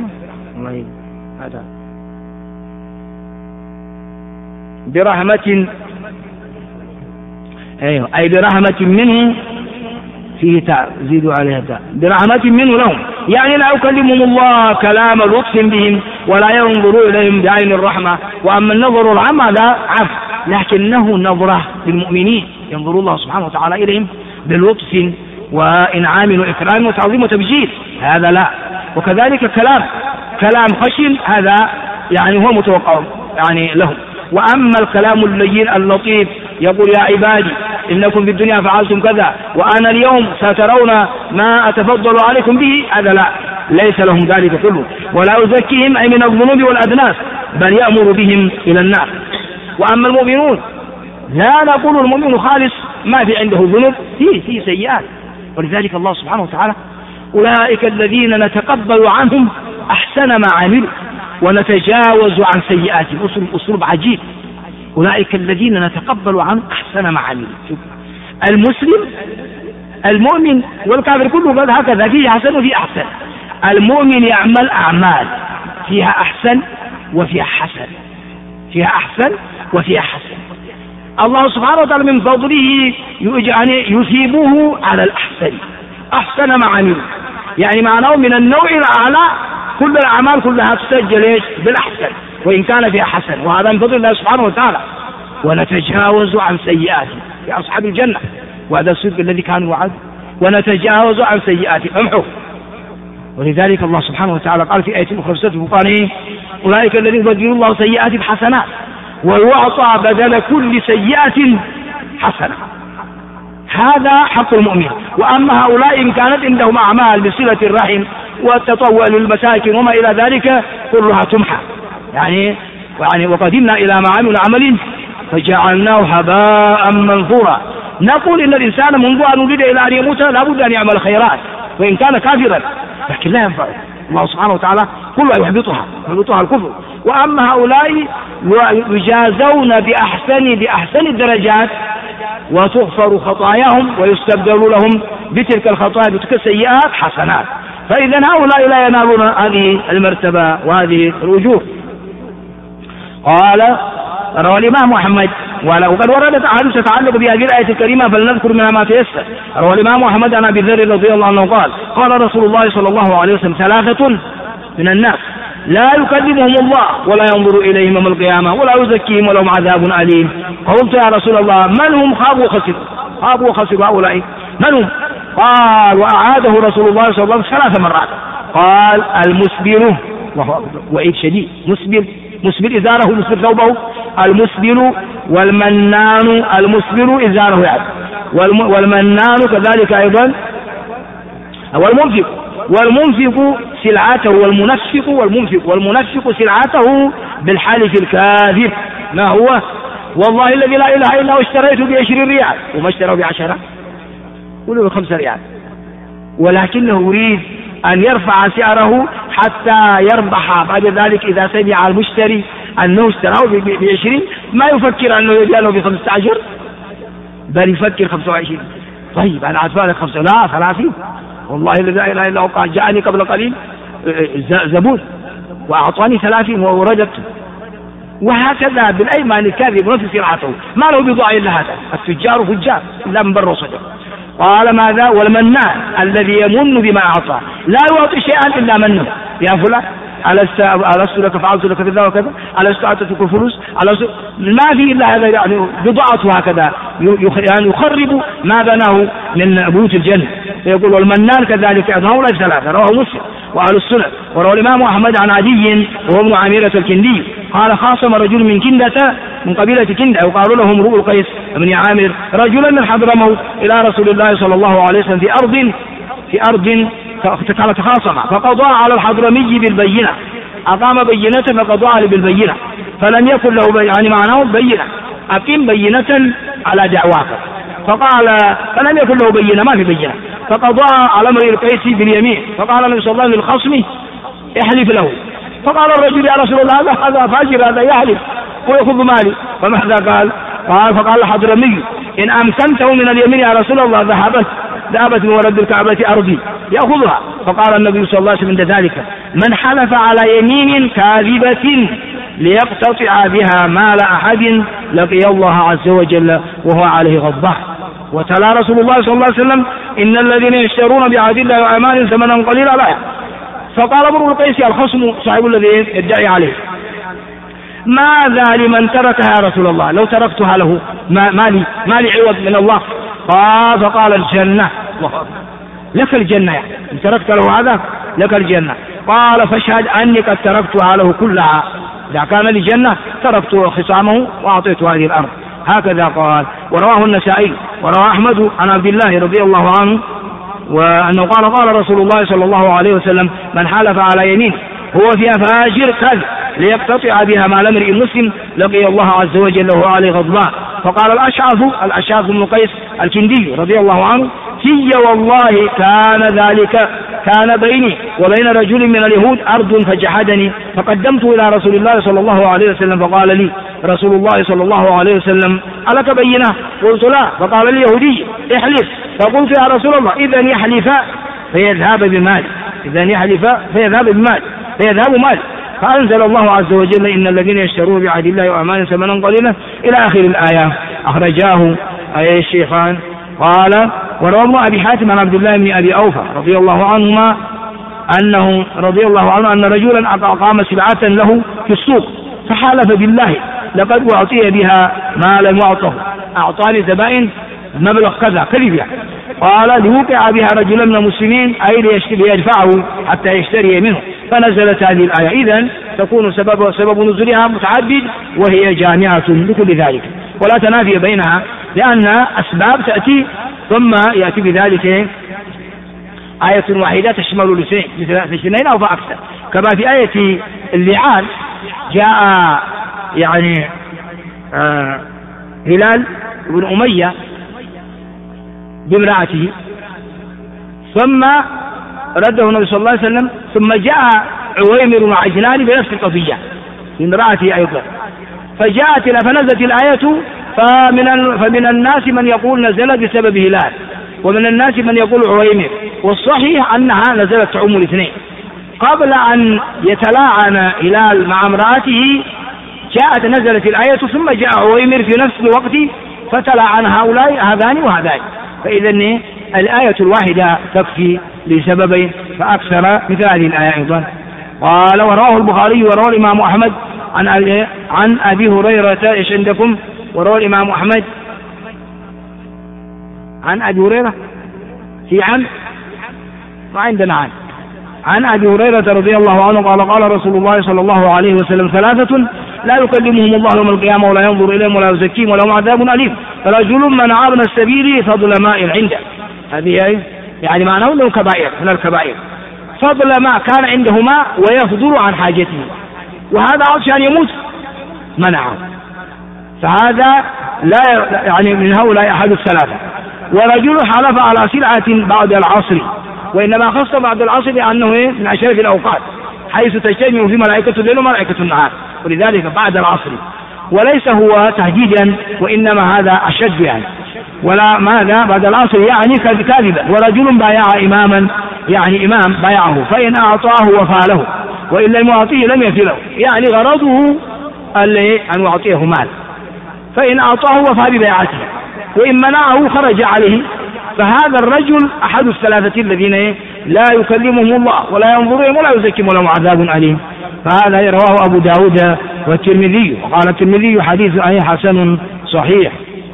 أي برحمة منه، فيه تاء زيدوا عليها تاء، برحمة منه لهم، يعني لا يكلمهم الله كلام لطف بهم ولا ينظر إليهم بعين الرحمة. وأما النظر العام هذا عفو، لكنه نظرة للمؤمنين، ينظر الله سبحانه وتعالى إليهم بلطف وإنعام وإكرام وتعظيم وتبجيل، هذا لا. وكذلك كلام خشن، هذا يعني هو متوقع يعني لهم. وأما الكلام اللين اللطيف يقول يا عبادي إنكم في الدنيا فعلتم كذا وأنا اليوم سترون ما أتفضل عليكم به، هذا لا، ليس لهم ذلك كله. ولا يزكيهم أي من الذنوب والأدناس، بل يأمر بهم إلى النار. وأما المؤمنون لا نقول المؤمن خالص ما في عنده ذنوب، فيه سيئات. ولذلك الله سبحانه وتعالى أولئك الذين نتقبل عنهم أحسن ما عملوا ونتجاوز عن سيئاتهم، أسلوب عجيب. أولئك الذين نتقبل عنهم أحسن ما عملوا. المسلم المؤمن والكافر كله قال هكذا، فيه حسن وفيه أحسن. المؤمن يعمل أعمال فيها أحسن وفيها حسن، فيها أحسن وفيها حسن. الله سبحانه وتعالى من فضله يعني يثيبه على الأحسن أحسن ما عملوا، يعني معناه من النوع الأعلى، كل الأعمال كلها تسجل إيش؟ بالأحسن وإن كان فيها حسن، وهذا من فضل الله سبحانه وتعالى. ونتجاوز عن سيئاتهم يا أصحاب الجنة، وهذا الصدق الذي كانوا وعد، ونتجاوز عن سيئاتهم امحوا. ولذلك الله سبحانه وتعالى قال في آية أخرى سورة الفرقان: أولئك الذين يبدل الله سيئاتهم حسنات ويعطى بدل كل سيئة حسنة. هذا حق المؤمن. وأما هؤلاء إن كانت عندهم أعمال بصلة الرحم والتطوع للمساكن وما إلى ذلك كلها تمحى، يعني وقدمنا إلى ما عملوا عمل فجعلناه هباء منثورا. نقول إن الإنسان منذ أن ولد إلى أن يموت لا بد أن يعمل خيرات وإن كان كافرا، لكن لا ينفع. الله سبحانه وتعالى كلها يحبطها الكفر. وأما هؤلاء يجازون بأحسن الدرجات وتغفر خطاياهم ويستبدل لهم بتلك الخطايا بتلك السيئات حسنات. فإذا هؤلاء لا ينالون هذه المرتبة وهذه الوجوه. قال: روى الإمام أحمد، وقد وردت أحاديث تتعلق بهذه الآية الكريمة فلنذكر منها ما تيسر. روى الإمام أحمد عن أبي ذر رضي الله عنه قال: قال رسول الله صلى الله عليه وسلم: ثلاثة من الناس لا يكلمهم الله ولا ينظر إليهم يوم القيامة ولا يزكيهم ولهم عذاب أليم. قلت: يا رسول الله من هم؟ خابوا وخسروا هؤلاء من هم؟ قال: وأعاده رسول الله صلى الله عليه وسلم 3 مرات. قال: المسبل، وعيد شديد، مسبل إزاره، مسبل ثوبه، المسبل والمنان، المسبل إزاره يعني، والمنان كذلك أيضا، والمنفق سلعته، والمنفق سلعته بالحلف الكاذب. ما هو؟ والله الذي لا إله إلا هو اشتريته ب20 ريال وما اشتروا ب10 ولو ب5 ريال، ولكنه يريد أن يرفع سعره حتى يربح بعد ذلك. إذا سمع المشتري أنه اشتراه ب20 ما يفكر أنه يجعله ب15 بل يفكر 25. طيب أنا أدفع لك 5، لا 30. والله لا إله إلا هو قال جاءني قبل قليل زبون وأعطاني 30 ورددته. وهكذا بالأيمان الكاذب نفس سلعته، ما له بضاعة إلا هذا. التجار فجار إلا من بر وصدق. قال: ماذا؟ والمنان الذي يمن بما أعطى، لا يعطي شيئا إلا منه. يا فلان ألست لك فعلت لك كذا وكذا، ألست أعطيتك الفلوس، ما في إلا هذا، يعني بضاعته هكذا، يعني يخرب ما بناه من بيوت الجنة. يقول: والمنان كذلك أيضا. هؤلاء 3 رواه مسلم وأهل السنن. وروى الإمام أحمد عن عدي وهو ابن عميرة الكندي قال: خاصم رجل من كندة من قبيلة كندة وقالوا له امرؤ القيس بن عامر رجلا من حضرموت إلى رسول الله صلى الله عليه وسلم في أرض تخاصم، فقضى على الحضرمي بالبينة، أقام بينة فقضى عليه بالبينة، فلم يكن له يعني معناه بينة، أقيم بينة على دعواك. فقال: فلم يكن له بينة، ما في بينة، فقضى على امرئ القيس باليمين. فقال النبي صلى الله عليه وسلم للخصم: احلف له. فقال الرجل: يا رسول الله هذا فاجر، هذا يحلف ويأخذ مالي. فماذا قال؟ فقال الحضرمي: إن أمكنته من اليمين يا رسول الله ذهبت من ورد الكعبة أرضي يأخذها. فقال النبي صلى الله عليه وسلم عند ذلك: من حلف على يمين كاذبة ليقتطع بها مال أحد لقي الله عز وجل وهو عليه غضبان. وتلا رسول الله صلى الله عليه وسلم: إن الذين يشترون بعهد الله وأيمانهم ثمنا قليلا لا. فقال امرؤ القيس الخصم صاحب الذي يدعي عليه: ماذا لمن تركها يا رسول الله؟ لو تركتها له مالي عوض من الله. فقال: الجنة. لك الجنة، يعني إن تركت له هذا لك الجنة. قال: فاشهد أني قد تركتها له كلها، إذا كان لي جنة تركت خصامه وأعطيت هذه الأرض. هكذا قال. ورواه النسائي ورواه أحمد عن عبد الله رضي الله عنه وأنه قال رسول الله صلى الله عليه وسلم: من حلف على يمين هو فيها فاجر كاذب ليقتطع بها مال امرئ مسلم لقي الله عز وجل وهو عليه غضبان. فقال الأشعث بن قيس الكندي رضي الله عنه: في والله كان بيني وبين رجل من اليهود أرض فجحدني، فقدمت إلى رسول الله صلى الله عليه وسلم، فقال لي رسول الله صلى الله عليه وسلم: ألك بينة؟ قلت: لا. فقال اليهودي: احلف. فقلت: يا رسول الله إذن يحلف فيذهب بمال، فيذهب مال. فأنزل الله عز وجل: إن الذين يشترون بعهد الله وأيمانهم ثمنا قليلا إلى آخر الآية. أخرجاه أي الشيخان. قال: وروى ابن أبي حاتم عن عبد الله بن أبي أوفى رضي الله عنهما أن رجلا أقام سلعة له في السوق فحلف بالله لقد أعطي بها ما لم يعطه، أعطاني زبائن مبلغ كذا كذب يعني. قال ليوقع بها رجلا من المسلمين أي ليدفعه حتى يشتري منه، فنزلت هذه الآية. إذن تكون سبب نزولها متعدد وهي جامعة لكل ذلك ولا تنافي بينها، لأن أسباب تأتي ثم يأتي بذلك آية واحدة تشمل الاثنين أو فأكثر، كما في آية اللعان جاء يعني هلال بن أمية بامرأته ثم رده النبي صلى الله عليه وسلم، ثم جاء عويمر وعجلان بنفس القضية بامرأته أيضا، فجاءت فنزلت الآية فمن الناس من يقول نزل بسبب هلال ومن الناس من يقول عويمر، والصحيح أنها نزلت تعم الاثنين. قبل أن يتلاعن هلال مع امرأته نزلت الآية ثم جاء عويمر في نفس الوقت فتلاعن هؤلاء هذان وهذان، فإذا الآية الواحدة تكفي لسببين فأكثر مثل هذه الآية أيضا. قال ورواه البخاري ورواه الإمام أحمد عن أبي هريرة. إيش عندكم؟ ورواه الإمام أحمد عن أبي هريرة في ما عندنا عن أبي هريرة رضي الله عنه قال رسول الله صلى الله عليه وسلم ثلاثة لا يكلمهم الله يوم القيامة ولا ينظر إليهم ولا يزكيهم ولهم عذاب أليم، فرجل منع ابن السبيل فضل ماء عنده. هذه يعني معناه أنه كبائر من الكبائر، فضل ما كان عنده ماء ويفضل عن حاجته، وهذا عشان يموت منعه، فهذا لا يعني من هؤلاء أحد الثلاثة. ورجل حلف على سلعة بعد العصر، وإنما خص بعد العصر لأنه من أشرف الأوقات حيث تجتمع في ملائكة الليل وملائكة النهار، ولذلك بعد العصر، وليس هو تهديدا وإنما هذا أشد يعني. ولا ماذا بعد العصر يعني كاذبا. ورجل بايع إماما يعني إمام بايعه فإن أعطاه وفى له وإن لم يعطيه لم يفي له، يعني غرضه أن يعطيه مال، فإن أعطاه وفى ببيعته وإن منعه خرج عليه. فهذا الرجل أحد الثلاثة الذين لا يكلمهم الله ولا ينظرهم ولا يزكيهم ولهم عذاب أليم. فهذا رواه أبو داود والترمذي، وقال الترمذي حديث حسن صحيح.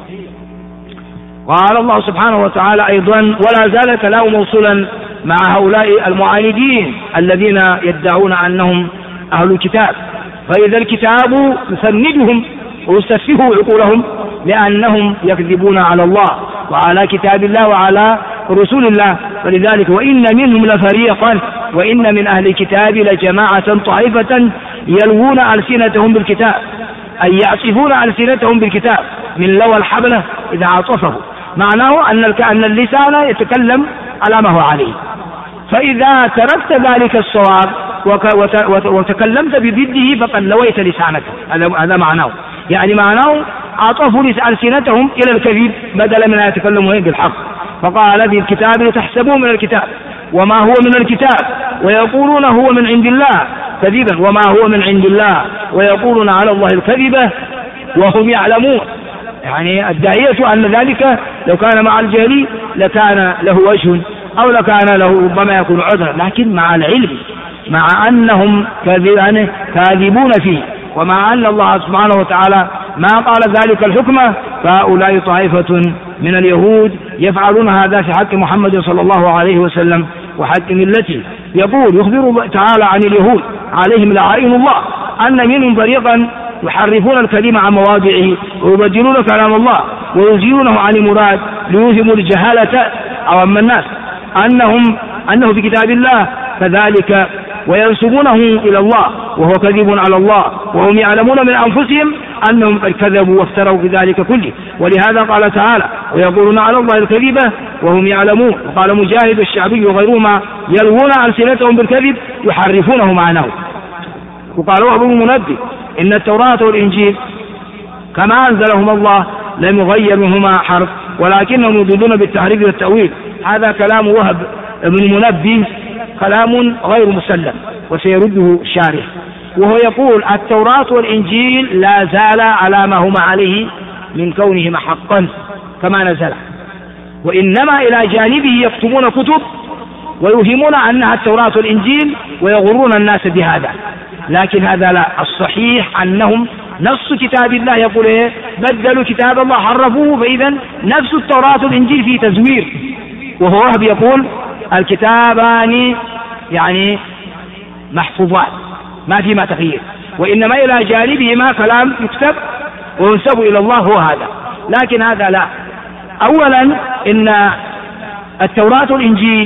قال الله سبحانه وتعالى أيضا ولا زال كلام موصولا مع هؤلاء المعاندين الذين يدعون أنهم أهل الكتاب، فإذا الكتاب يسندهم ويسفه عقولهم لأنهم يكذبون على الله وعلى كتاب الله وعلى رسول الله. فلذلك وإن منهم لفريقا وإن من أهل الكتاب لجماعة طائفة يلوون ألسنتهم بالكتاب، أي يعصفون ألسنتهم بالكتاب من لوى الحبلة إذا عطفه، معناه أن اللسان يتكلم على ما هو عليه، فإذا تركت ذلك الصواب وتكلمت بضده فقد لويت لسانك. هذا معناه، يعني معناه عطفوا ألسنتهم إلى الكذب بدلا من أن يتكلموا بالحق. فقال في الكتاب لتحسبوه من الكتاب وما هو من الكتاب ويقولون هو من عند الله كذبا وما هو من عند الله ويقولون على الله الكذبة وهم يعلمون. يعني الداعية أن ذلك لو كان مع الجهل لكان له وجه أو لكان له ربما يكون عذرا، لكن مع العلم مع أنهم كاذبون فيه ومع أن الله سبحانه وتعالى ما قال ذلك الحكم، فهؤلاء طائفة من اليهود يفعلون هذا في حق محمد صلى الله عليه وسلم وحق ملته. يخبر تعالى عن اليهود عليهم لعائن الله أن منهم فريقا يحرفون الكلمة عن مواضعه ويبدلون كلام الله ويزيلونه عن المراد ليوهموا الجهالة عوام الناس أنه في كتاب الله كذلك وينسبونه إلى الله وهو كذب على الله وهم يعلمون من أنفسهم أنهم قد كذبوا وافتروا بذلك كله. ولهذا قال تعالى ويقولون على الله الكذبة وهم يعلمون. وقال مجاهد الشعبي وغيرهما يلوون ألسنتهم بالكذب يحرفونه معناه. وقال وهب المنبه إن التوراة والإنجيل كما أنزلهما الله لم يغير منهما حرف ولكنهم يضلون بالتحريف والتأويل. هذا كلام وهب بن المنبه كلام غير مسلم وسيرده الشارح، وهو يقول التوراة والإنجيل لا زال على ما هما عليه من كونهما حقا كما نزل، وإنما إلى جانبه يكتبون كتب ويوهمون أنها التوراة والإنجيل ويغرون الناس بهذا، لكن هذا لا. الصحيح أنهم نص كتاب الله يقول إيه؟ بدلوا كتاب الله حرفوه، فإذا نفس التوراة والإنجيل في تزوير. وهو وهب يقول الكتابان يعني محفوظات ما فيما تغيير، وإنما إلى جانبهما كلام يكتب وينسب إلى الله هو هذا، لكن هذا لا. أولا إن التوراة والإنجيل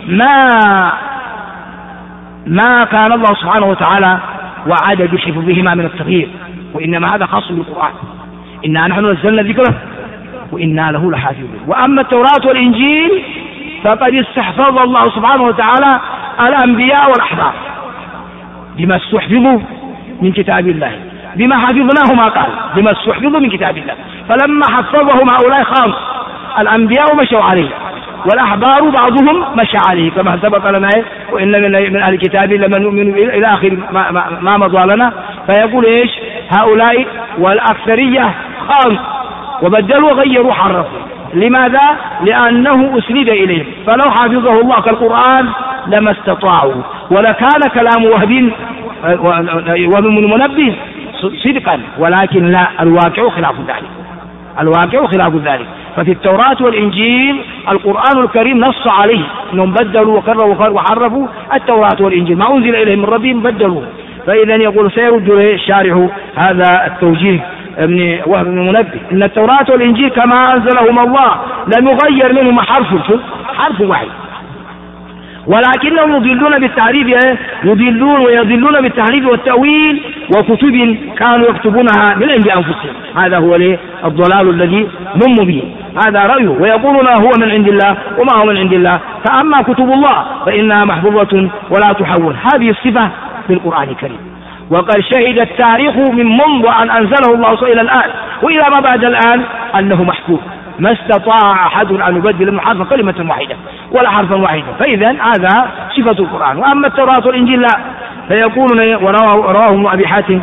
ما كان الله سبحانه وتعالى وعد بحفظهما من التغيير، وإنما هذا خاص بالقرآن. إنا نحن نزلنا ذكره وإنا له لحافظون. وأما التوراة والإنجيل فقد استحفظ الله سبحانه وتعالى الأنبياء والأحبار بما استحفظوا من كتاب الله، بما حفظناه ما قال بما استحفظوا من كتاب الله. فلما حفظهم هؤلاء خاص، الأنبياء مشوا عليه والأحبار بعضهم مشى عليه، كما سبق لنا وإن من أهل الكتاب لمن يؤمن إلى آخر ما مضى لنا. فيقول إيش؟ هؤلاء والأكثرية خاص، وبدلوا وغيروا حرفوا. لماذا؟ لأنه أسند إليهم، فلو حافظه الله كالقرآن لما استطاعوا، ولكان كلام وهب المنبه صدقا، ولكن لا، الواقع خلاف ذلك، الواقع خلاف ذلك. ففي التوراة والإنجيل القرآن الكريم نص عليه أنهم بدلوا وكرروا وحرفوا التوراة والإنجيل، ما أنزل إليهم من ربهم بدلوا. فإذا يقول سيرد الشارح هذا التوجيه ابن وهب بن منبه إن التوراة والإنجيل كما أنزلهما الله لم يغير منهما حرف واحد، ولكنهم يضلون بالتعريف، ويضلون بالتحريف والتأويل وكتب كانوا يكتبونها من عند أنفسهم. هذا هو الضلال الذي نم به، هذا رأيه، ويقولون هو من عند الله وما هو من عند الله. فأما كتب الله فإنها محفوظة ولا تحول. هذه الصفة في القرآن الكريم، وقد شهد التاريخ من منذ أن أنزله الله إلى الآن وإلى ما بعد الآن أنه محفوظ، ما استطاع أحد أن يبدل من حرف كلمة واحدة ولا حرفا واحدا. فإذا هذا صفة القرآن. وأما التوراة والإنجيل لا، فيقولون ورواه ابن أبي حاتم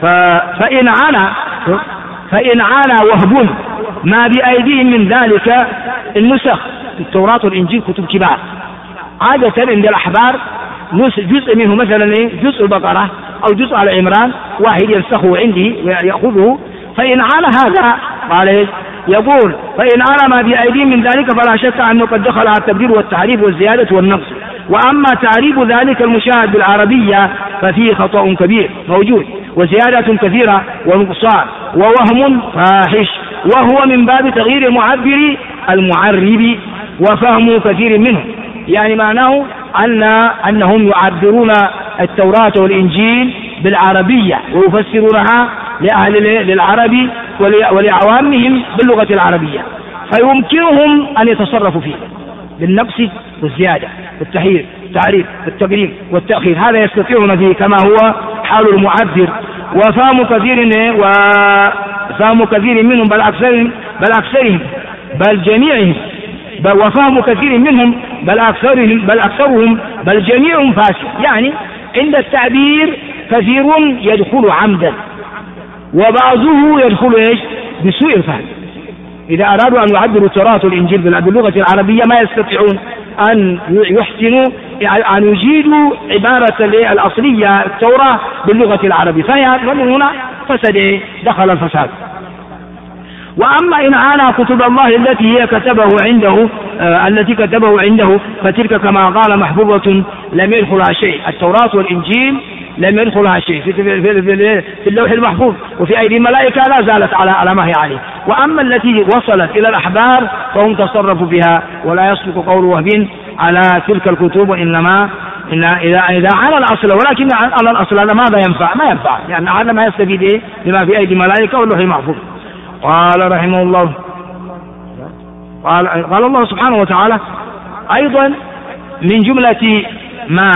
فإن عانى وهب ما بأيديهم من ذلك النسخ. التوراة والإنجيل كتب كبار، عادة عند الأحبار جزء منه مثلا جزء البقرة أو جزء على عمران واحد ينسخه عنده ويأخذه. فإن عانى هذا قال يقول فإن على ما بأيديهم من ذلك فلا شك أنه قد دخل على التبديل والتحريف والزيادة والنقص. وأما تعريب ذلك المشاهد بالعربية ففيه خطأ كبير موجود، وزيادة كثيرة ونقصان ووهم فاحش، وهو من باب تغيير المعبر المعرب وفهم كثير منهم. يعني معناه أنهم يعبرون التوراة والإنجيل بالعربية ويفسرونها للعرب ولعوامهم باللغة العربية، فيمكنهم أن يتصرفوا فيه بالنقص والزيادة والتحريف والتعريف والتقريب والتأخير. هذا يستطيعون فيه كما هو حال المعبر. وفهم كثير منهم بل أكثرهم بل جميعهم وفهم كثير منهم بل أكثرهم بل جميعهم فاسد. يعني عند التعبير كثير يدخل عمدا وبعضه يدخل بسوء الفهم. إذا أرادوا أن يعبروا التوراة والإنجيل باللغة العربية ما يستطيعون أن يحسنوا أن يجيدوا عبارة الأصلية التوراة باللغة العربية، فمن هنا فسد دخل الفساد. وأما إن عانى كتب الله التي كتبه عنده فتلك كما قال محفوظة لم يدخلها شيء. التوراة والإنجيل لم يدخلها شيء في اللوح المحفوظ وفي أيدي الملائكة لا زالت على ما هي عليه. وأما التي وصلت إلى الأحبار فهم تصرفوا بها، ولا يصدق قول وهب على تلك الكتب، وإنما إذا على الأصل، ولكن على الأصل هذا ماذا ينفع؟ ما ينفع، يعني هذا ما يستفيد بما في أيدي الملائكة واللوح المحفوظ. قال رحمه الله قال الله سبحانه وتعالى أيضا من جملة ما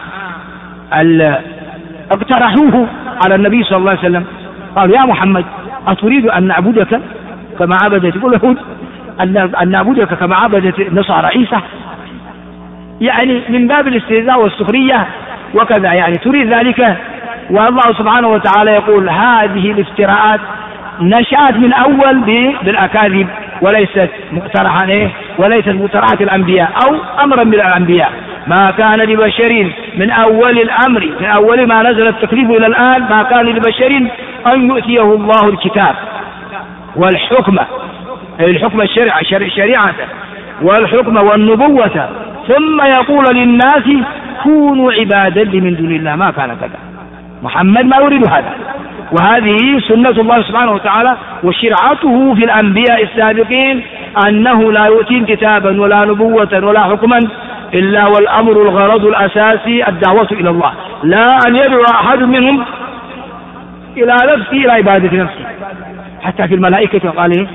اقترحوه على النبي صلى الله عليه وسلم، قال يا محمد أتريد أن نعبدك كما عبدت اليهود، أن نعبدك كما عبدت نصارى عيسى؟ يعني من باب الاستهزاء والسخرية وكذا، يعني تريد ذلك. والله سبحانه وتعالى يقول هذه الافتراءات نشأت من أول بالأكاذيب وليست مقترحة وليست مقترحة الأنبياء أو أمرا من الأنبياء. ما كان لبشر من أول الأمر، من أول ما نزل التكليف إلى الآن، ما كان لبشر أن يؤتيه الله الكتاب والحكمة، أي الحكم الشريعة والحكمة والنبوة، ثم يقول للناس كونوا عبادا لي من دون الله. ما كان كذا، محمد ما يريد هذا، وهذه سنة الله سبحانه وتعالى وشرعته في الأنبياء السابقين، أنه لا يؤتي كتابا ولا نبوة ولا حكما إلا والأمر الغرض الأساسي الدعوة إلى الله، لا أن يدعو أحد منهم إلى نفسه، إلى عبادة نفسه. حتى في الملائكة قال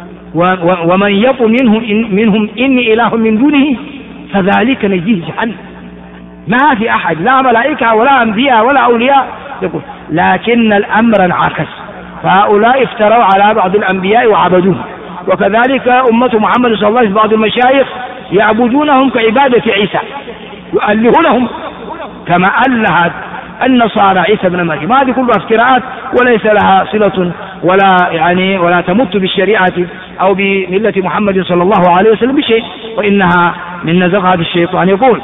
ومن يقل منهم إني إله من دونه فذلك نجزيه جهنم. ما في أحد، لا ملائكة ولا أنبياء ولا أولياء يقول، لكن الأمر انعكس، فهؤلاء افتروا على بعض الأنبياء وعبدوه، وكذلك أمة محمد صلى الله عليه وسلم بعض المشايخ يعبدونهم كعبادة عيسى، يؤلهونهم كما أله النصارى عيسى بن مريم. هذه كلها افتراءات وليس لها صلة ولا تمت بالشريعة أو بملة محمد صلى الله عليه وسلم بشيء، وإنها من نزغات الشيطان. يقول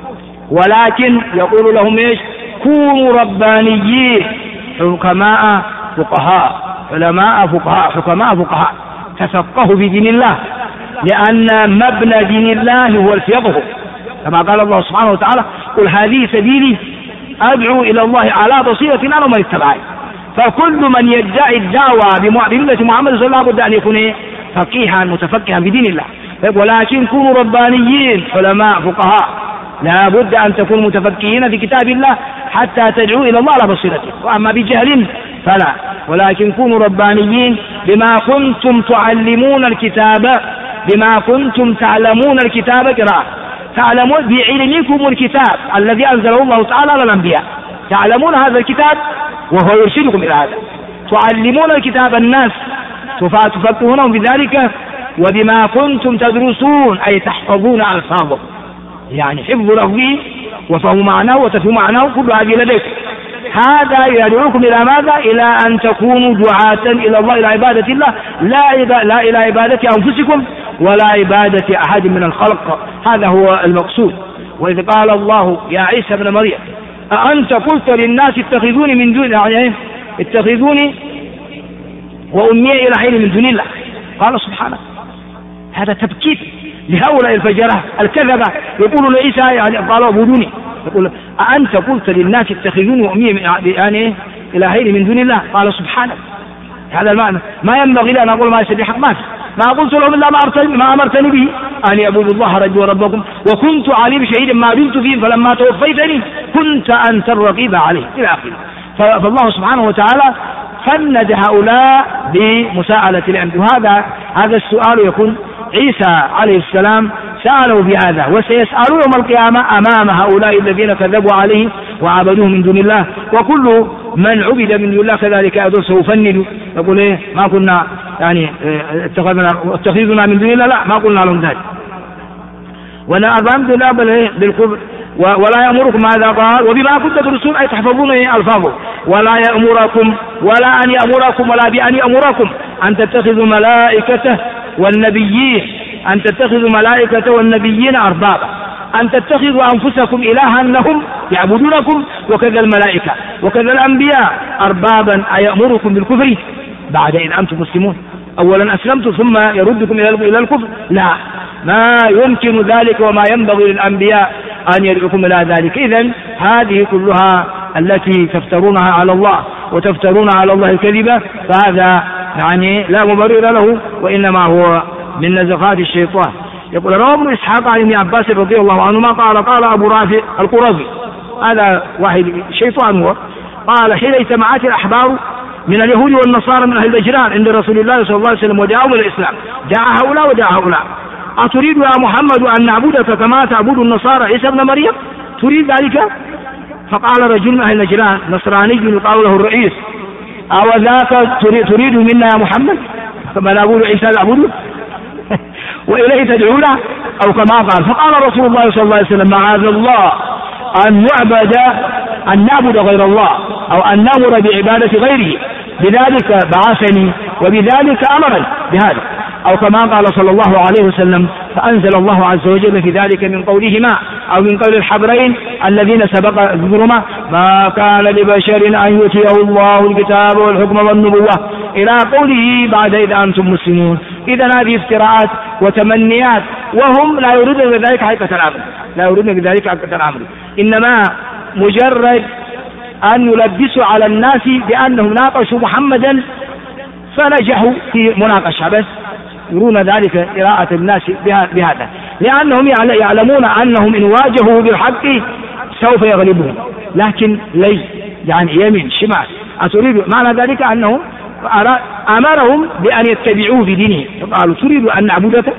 ولكن يقول لهم ايش؟ كونوا ربانيين حكماء فقهاء، علماء فقهاء، حكماء فقهاء، تفقهوا في دين الله، لأن مبنى دين الله هو الفقه، كما قال الله سبحانه وتعالى قل هذه سبيلي أدعو إلى الله على بصيرة أنا ومن اتبعني. فكل من يدعي الدعوة بملة محمد صلى الله عليه وسلم لابد أن يكون فقيها متفقها في دين الله. ولكن كونوا ربانيين علماء فقهاء، لا بد أن تكونوا متفقهين في كتاب الله حتى تدعوا إلى الله على بصيرته، وأما بجهل فلا. ولكن كونوا ربانيين بما كنتم تعلمون الكتاب، بما كنتم تعلمون الكتاب قراءة، تعلمون بعلمكم الكتاب الذي أنزله الله تعالى على الأنبياء، تعلمون هذا الكتاب وهو يرشدكم إلى هذا، تعلمون الكتاب الناس تفقهونهم بذلك، وبما كنتم تدرسون أي تحفظون ألفاظه، يعني حفظ لفظه وفهم معناه وتفهم معناه كل هذه لديكم. هذا يدعوكم إلى ماذا؟ إلى أن تكونوا دعاة إلى الله، إلى عبادة الله، لا إلى عبادة أنفسكم ولا عبادة أحد من الخلق. هذا هو المقصود. وإذ قال الله يا عيسى ابن مريم أأنت قلت للناس اتخذوني من دون، يعني اتخذوني وأمي إلهين من دون الله، قال سبحانه. هذا تبكيت لهؤلاء الفجرة الكذبة، يقولون لعيسى يعني قالوا اعبدوني، يقول أأنت قلت للناس اتخذوني وأمي يعني إلهين من دون الله، قال سبحانه. هذا المعنى. ما ينبغي لي أن أقول ما يستطيع حق، ما قلت لهم إلا ما أمرتني به أن يعبدوا الله ربي وربكم وكنت عليم شهيدا ما دمت فيه فلما توفيتني كنت أنت الرقيب عليه إلى آخره. فالله سبحانه وتعالى فند هؤلاء بمساءلة الأنبياء. هذا السؤال يكون عيسى عليه السلام سألوا بهذا، وسيسألوا يوم القيامة أمام هؤلاء الذين كذبوا عليه وعبدوه من دون الله. وكل من عبد من دون الله كذلك أيضا سيفند، يقول إيه ما كنا يعني اتخذنا من دون الله، لا ما قلنا لهم ذلك. ولا أذنب الله بالكفر ولا يأمركم ماذا قال وبما كنتم تدرسون أي تحفظون ألفاظه، ولا يأمركم ولا أن يأمركم ولا بأن يأمركم أن تتخذوا ملائكته والنبيين، أن تتخذوا ملائكة والنبيين أربابا، أن تتخذوا أنفسكم إلها لهم يعبدونكم، وكذا الملائكة وكذا الأنبياء أربابا أيأمركم بالكفر بعد إن أنتم مسلمون؟ أولا أسلمتم ثم يردكم إلى الكفر؟ لا، ما يمكن ذلك وما ينبغي للأنبياء أن يدعوكم إلى ذلك. إذن هذه كلها التي تفترونها على الله وتفترون على الله الكذبة، فهذا يعني لا مبرر له، وإنما هو من نزغات الشيطان. يقول رواه ابن إسحاق عن ابن عباس رضي الله عنهما قال أبو رافع القرظي، هذا واحد شيطان هو، قال حين اجتمعت الأحبار من اليهود والنصارى من أهل نجران عند رسول الله صلى الله عليه وسلم ودعوا إلى الإسلام، دعا هؤلاء ودعا هؤلاء، أتريد يا محمد أن نعبدك كما تعبد النصارى عيسى ابن مريم؟ تريد ذلك؟ فقال رجل من أهل نجران نصراني يقال له الرئيس أو ذاك تريد منا يا محمد كما نقول عيسى نعبده وإليه تدعونا أو كما قال؟ فقال رسول الله صلى الله عليه وسلم معاذ الله أن نعبد غير الله أو أن نأمر بعبادة غيره، بذلك بعثني وبذلك أمرني بهذا. أو كما قال صلى الله عليه وسلم: فأنزل الله عز وجل في ذلك من قولهما أو من قول الحبرين الذين سبق ذكرهما: ما كان لبشر أن يؤتيه الله الكتاب والحكم والنبوة، إلى قوله: بعد إذ أنتم مسلمون. إذا هذه افتراءات وتمنيات، وهم لا يريدون بذلك حقيقة الأمر، لا يريدون بذلك حقيقة الأمر، إنما مجرد أن يلبسوا على الناس بأنهم ناقشوا محمدا فنجحوا في مناقشة، بس يرون ذلك قراءة الناس بهذا، لأنهم يعلمون أنهم إن واجهوا بالحق سوف يغلبهم، لكن لي يعني يمين شمال. أتريد معنى ذلك أنه أمرهم بأن يتبعوه في دينه، قالوا: تريد أن نعبدك؟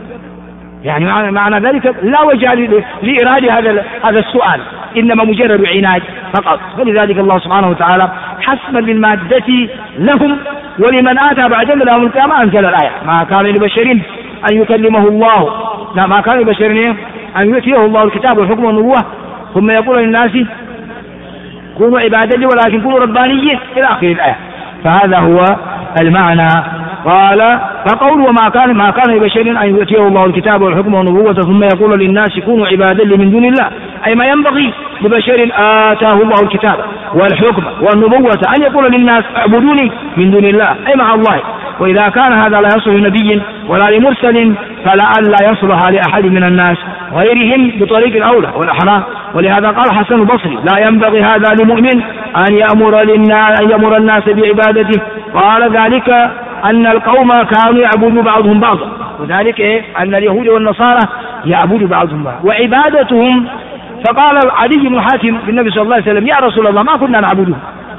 يعني معنى ذلك لا وجه لإرادة هذا السؤال، إنما مجرد عناد فقط. فلذلك الله سبحانه وتعالى حسما للمادة لهم ولمن آتى بعدهم لهم القيامة أنزل الآية: ما كان لبشر أن يكلمه الله، لا، ما كان لبشر أن يؤتيه الله الكتاب والحكم والنبوة ثم يقول للناس كونوا عبادا لي ولكن كونوا ربانيين إلى آخر الآية. فهذا هو المعنى. قال: فقول ما كان لبشر أن يؤتيه الله الكتاب والحكم والنبوة ثم يقول للناس كونوا عبادا لي من دون الله، أي ما ينبغي لبشر آتاه الله الكتاب والحكم والنبوة أن يقول للناس اعبدوني من دون الله، أي مع الله. وإذا كان هذا لا يصلح لنبي ولا لمرسل فلعل يصلح لأحد من الناس غيرهم بطريق الأولى والأحرى. ولهذا قال حسن البصري: لا ينبغي هذا لمؤمن أن يأمر الناس بعبادته. قال: ذلك أن القوم كانوا يعبدون بعضهم بعضا، وذلك أن اليهود والنصارى يعبدوا بعضهم بعضا وعبادتهم. فقال علي بن حاتم للنبي صلى الله عليه وسلم: يا رسول الله ما كنا نعبدهم،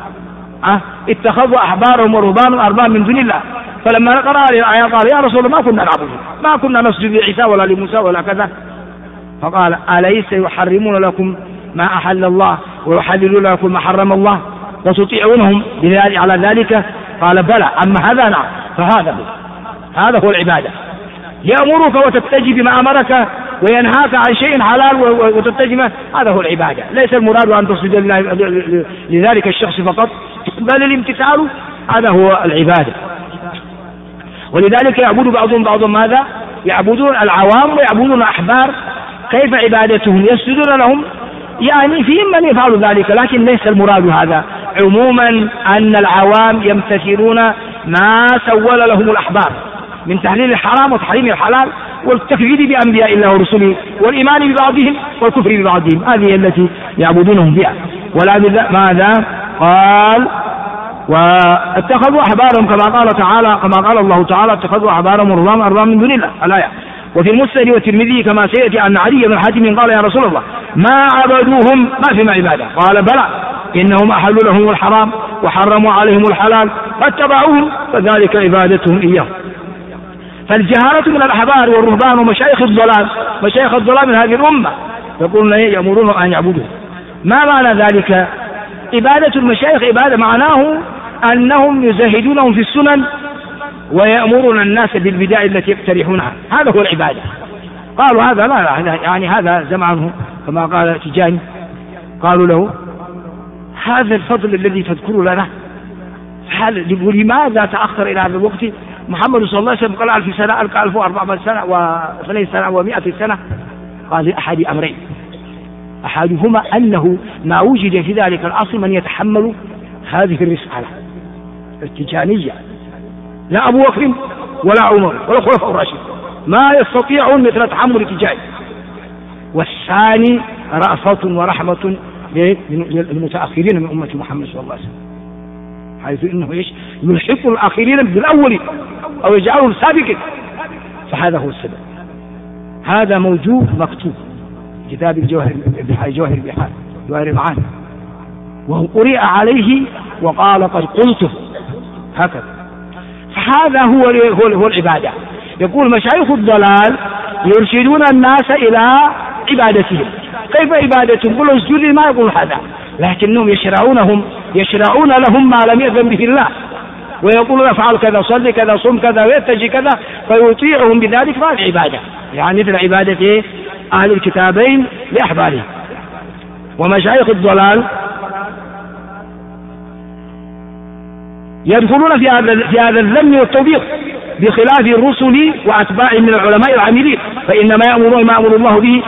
اتخذوا أحبارهم ورهبانهم أربابا من دون الله. فلما قرأ الآية قال: يا رسول الله ما كنا نعبدهم، ما كنا نسجد لعيسى ولا لموسى ولا كذا. فقال: أليس يحرمون لكم ما أحل الله ويحللون لكم ما حرم الله وتطيعونهم على ذلك؟ قال: بلى، أما هذا نعم. هذا هو العبادة، يأمرك وتتجه بما أمرك وينهاك عن شيء حلال وتتجه، هذا هو العبادة. ليس المراد أن تسجد لذلك الشخص فقط، بل الامتثال هذا هو العبادة. ولذلك يعبد بعضهم بعضا ماذا؟ يعبدون العوام ويعبدون الأحبار. كيف عبادتهم؟ يسجدون لهم، يعني فيهم من يفعل ذلك، لكن ليس المراد هذا. عموما أن العوام يمتثلون ما سول لهم الأحبار من تحليل الحرام وتحريم الحلال والتكذيب بأنبياء الله ورسله والإيمان ببعضهم والكفر ببعضهم، هذه التي يعبدونهم بها. ولا ماذا؟ قال: واتخذوا أحبارهم كما قال تعالى، كما قال الله تعالى: اتخذوا أحبارهم ورهبانهم أربابا من دون الله، الآية. وفي المسند والترمذي كما سيأتي أن علي بن حاتم قال: يا رسول الله ما عبدوهم، ما فيما عبادة؟ قال: بلى، إنهم أحلوا لهم الحرام وحرموا عليهم الحلال فاتبعوهم فذلك عبادتهم إياه. فالجهالة من الأحبار والرهبان ومشايخ الضلال، مشايخ الضلال من هذه الأمة يقولون يأمرون أن يعبدوا. ما معنى ذلك؟ عبادة المشايخ عبادة معناه أنهم يزهدونهم في السنن ويأمرون الناس بالبدع التي يقترحونها، هذا هو العبادة. قالوا هذا لا، يعني هذا زمانه كما قال تجاني، قالوا له: هذا الفضل الذي تذكره لنا لماذا تأخر إلى هذا الوقت؟ محمد صلى الله عليه وسلم قال 1000 سنة، 1400 سنة و2 سنة و100 سنة. قال: لأحد أمرين، أحدهما أنه ما وجد في ذلك العصر من يتحمل هذه الرسالة التجانية، لا أبو بكر ولا عمر ولا الخلفاء الراشدين ما يستطيعون مثل تحمل التجاني. والثاني رأفة ورحمة للمتأخرين من أمة محمد صلى الله عليه وسلم، حيث إنه يلحق الآخرين بالأول أو يجعلهم سابقين. فهذا هو السبب، هذا موجود مكتوب كتاب جواهر البحار جواهر المعاني، وهو قرئ عليه وقال: قد قلته، هكذا. فهذا هو العبادة. يقول مشايخ الضلال يرشدون الناس إلى عبادتهم. كيف عبادتهم؟ يقولوا اسجد، ما يقول هذا، لكنهم يشرعون لهم ما لم يأذن به الله، ويقولون افعل كذا، صلي كذا، صم كذا، ويتجي كذا، فيطيعهم بذلك. فهذه عبادة، يعني مثل عبادة أهل الكتابين لأحبارهم. ومشايخ الضلال يدخلون في هذا الذم والتوبيخ، بخلاف الرسل وأتباعهم من العلماء العاملين، فإنما يأمرون ما أمر الله به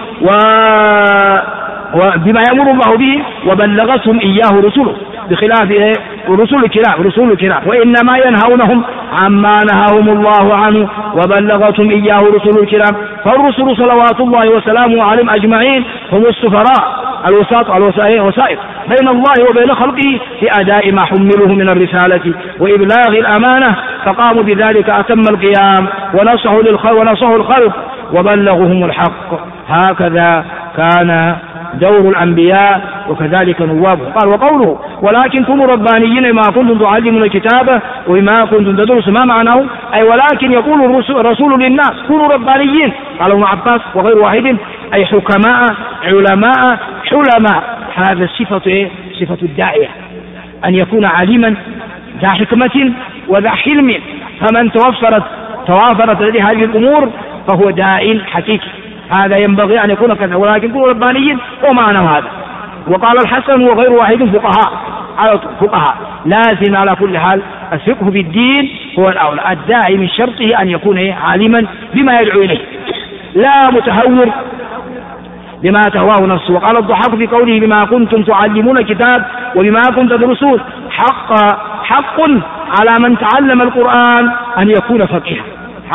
وبما يأمر الله به وبلغتهم إياه رسله، بخلاف رسول الكرام وإنما ينهونهم عما نهاهم الله عنه وبلغتهم إياه رسول الكرام. فالرسل صلوات الله وسلامه عليهم أجمعين هم السفراء الوسائط بين الله وبين خلقه في أداء ما حملوه من الرسالة وإبلاغ الأمانة، فقاموا بذلك أتم القيام ونصحوا الخلق وبلغهم الحق. هكذا كان دور الأنبياء وكذلك نوابه. قال وقوله ولكن كونوا ربانيين بما كنتم تعلمون الكتاب وبما كنتم تدرسون، ما معناه؟ أي ولكن يقول الرسول للناس كونوا ربانيين، قال ابن عباس وغير واحد، أي حكماء علماء حلماء. هذا صفة الداعية، أن يكون عليما ذا حكمة وذا حلم، فمن توافرت لديه هذه الأمور فهو داع حقيقي. هذا ينبغي أن يكون كذا، ولكن كونوا ربانيين ومعنى هذا. وقال الحسن وغير واحد فقهاء لازم على كل حال الفقه في الدين هو الأولى. الداعي من شرطه أن يكون عالما بما يدعو إليه، لا متهور بما تهواه نفسه. وقال الضحاك في قوله بما كنتم تعلمون الكتاب وبما كنتم تدرسون، حق على من تعلم القرآن أن يكون فقيها.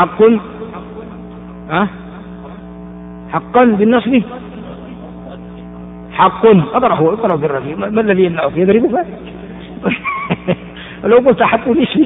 حقا بالنصب، حق اقرأه بالرفيع، ما الذي يمنعك يضربك؟ لو قلت حق اسمي،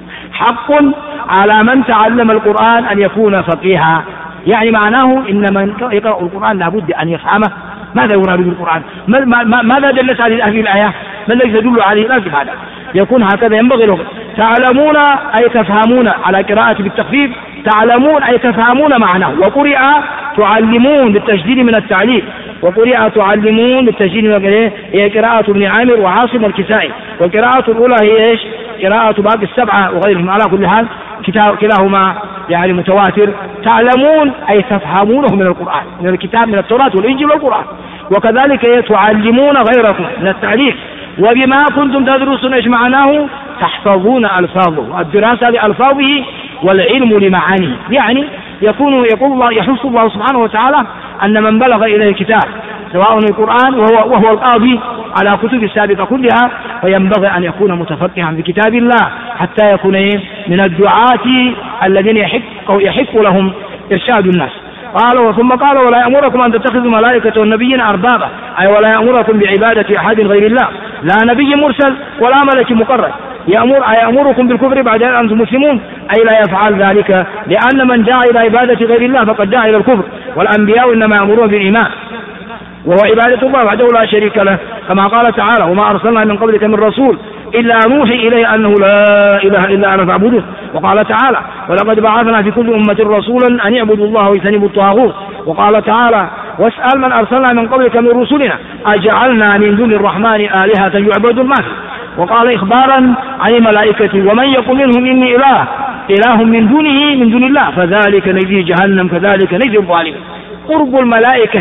حق على من تعلم القرآن أن يكون فقيها، يعني معناه إن من يقرأ القرآن لابد أن يفهمه. ماذا يراد بالقرآن؟ ماذا دلت عليه هذه الآية؟ ما الذي تدل عليه؟ لازم هذا يكون هكذا ينبغي له. تعلمون أي تفهمون، على قراءة بالتخفيف، تعلمون أي تفهمون معناه. وقرئ تعلمون بالتشديد من التعليم، وقرئ تعلمون بالتشديد من هي قراءة ابن عامر وعاصم والكسائي. والقراءة الأولى هي إيش؟ قراءة باقي السبعة وغيرهم. على كل حال كلاهما يعني متواتر. تعلمون أي تفهمونه من القرآن، من الكتاب، من التوراة والإنجيل والقرآن. وكذلك تعلمون غيركم من التعليم. وبما كنتم تدرسون ايش معناه؟ تحفظون ألفاظه، الدراسة لألفاظه والعلم لمعانيه. يعني يقول الله يحث الله سبحانه وتعالى أن من بلغ إليه الكتاب سواء القرآن وهو القاضي على كتب السابقة كلها، فينبغي أن يكون متفقها في كتاب الله حتى يكون من الدعاة الذين يحق لهم إرشاد الناس. ثم قال ولا يأمركم أن تتخذوا ملائكة والنبيين أربابا، أي ولا يأمركم بعبادة أحد غير الله، لا نبي مرسل ولا ملك مقرب. يأمركم بالكفر بعد أن أنتم مسلمون، أي لا يفعل ذلك، لأن من دعا إلى عبادة غير الله فقد دعا إلى الكفر. والأنبياء إنما يأمرون بالإيمان وهو عبادة الله وحده لا شريك له، كما قال تعالى وما أرسلنا من قبلك من رسول إلا نوحي إليه أنه لا إله إلا أنا فاعبدوه. وقال تعالى ولقد بعثنا في كل أمة رسولا أن يعبدوا الله ويجتنبوا الطاغوت. وقال تعالى واسأل من أرسلنا من قبلك من رسلنا أجعلنا من دون الرحمن آلهة يعبدون ما. وقال إخبارا عن الملائكة ومن يقول منهم إني إله من دون الله فذلك نجزي جهنم كذلك نجزي الظالمين. قرب الملائكة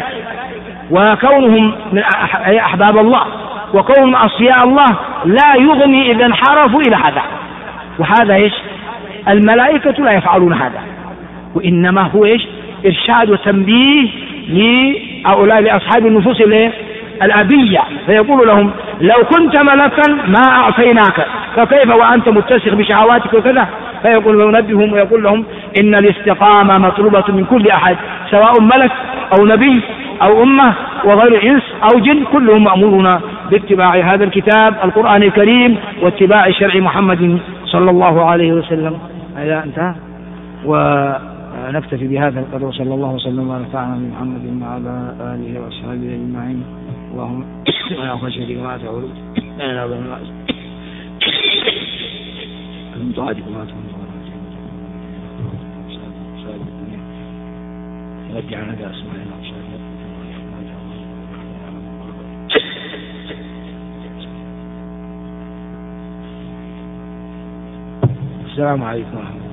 وكونهم من أحباب الله وكونهم أصفياء الله لا يغني إذا انحرفوا إلى هذا. وهذا إيش؟ الملائكة لا يفعلون هذا، وإنما هو إيش؟ إرشاد وتنبيه لأولئك لأصحاب النفوس الأبية، فيقول لهم لو كنت ملكا ما أعطيناك فكيف وأنت متسخ بشهواتك وكذا. فيقول وينبههم ويقول لهم إن الاستقامة مطلوبة من كل أحد سواء ملك أو نبي أو أمة وغير إنس أو جن، كلهم مأمورون باتباع هذا الكتاب القرآن الكريم واتباع شرع محمد صلى الله عليه وسلم. هذا انتهى، ونكتفي بهذا القدر. صلى الله وسلم ونفعنا بمحمد وعلى آله وأصحابه أجمعين. اللهم يا خشيتك ما تعود أنا بالناس دعاتكم ما رجعنا بأسمائنا. السلام عليكم ورحمة الله.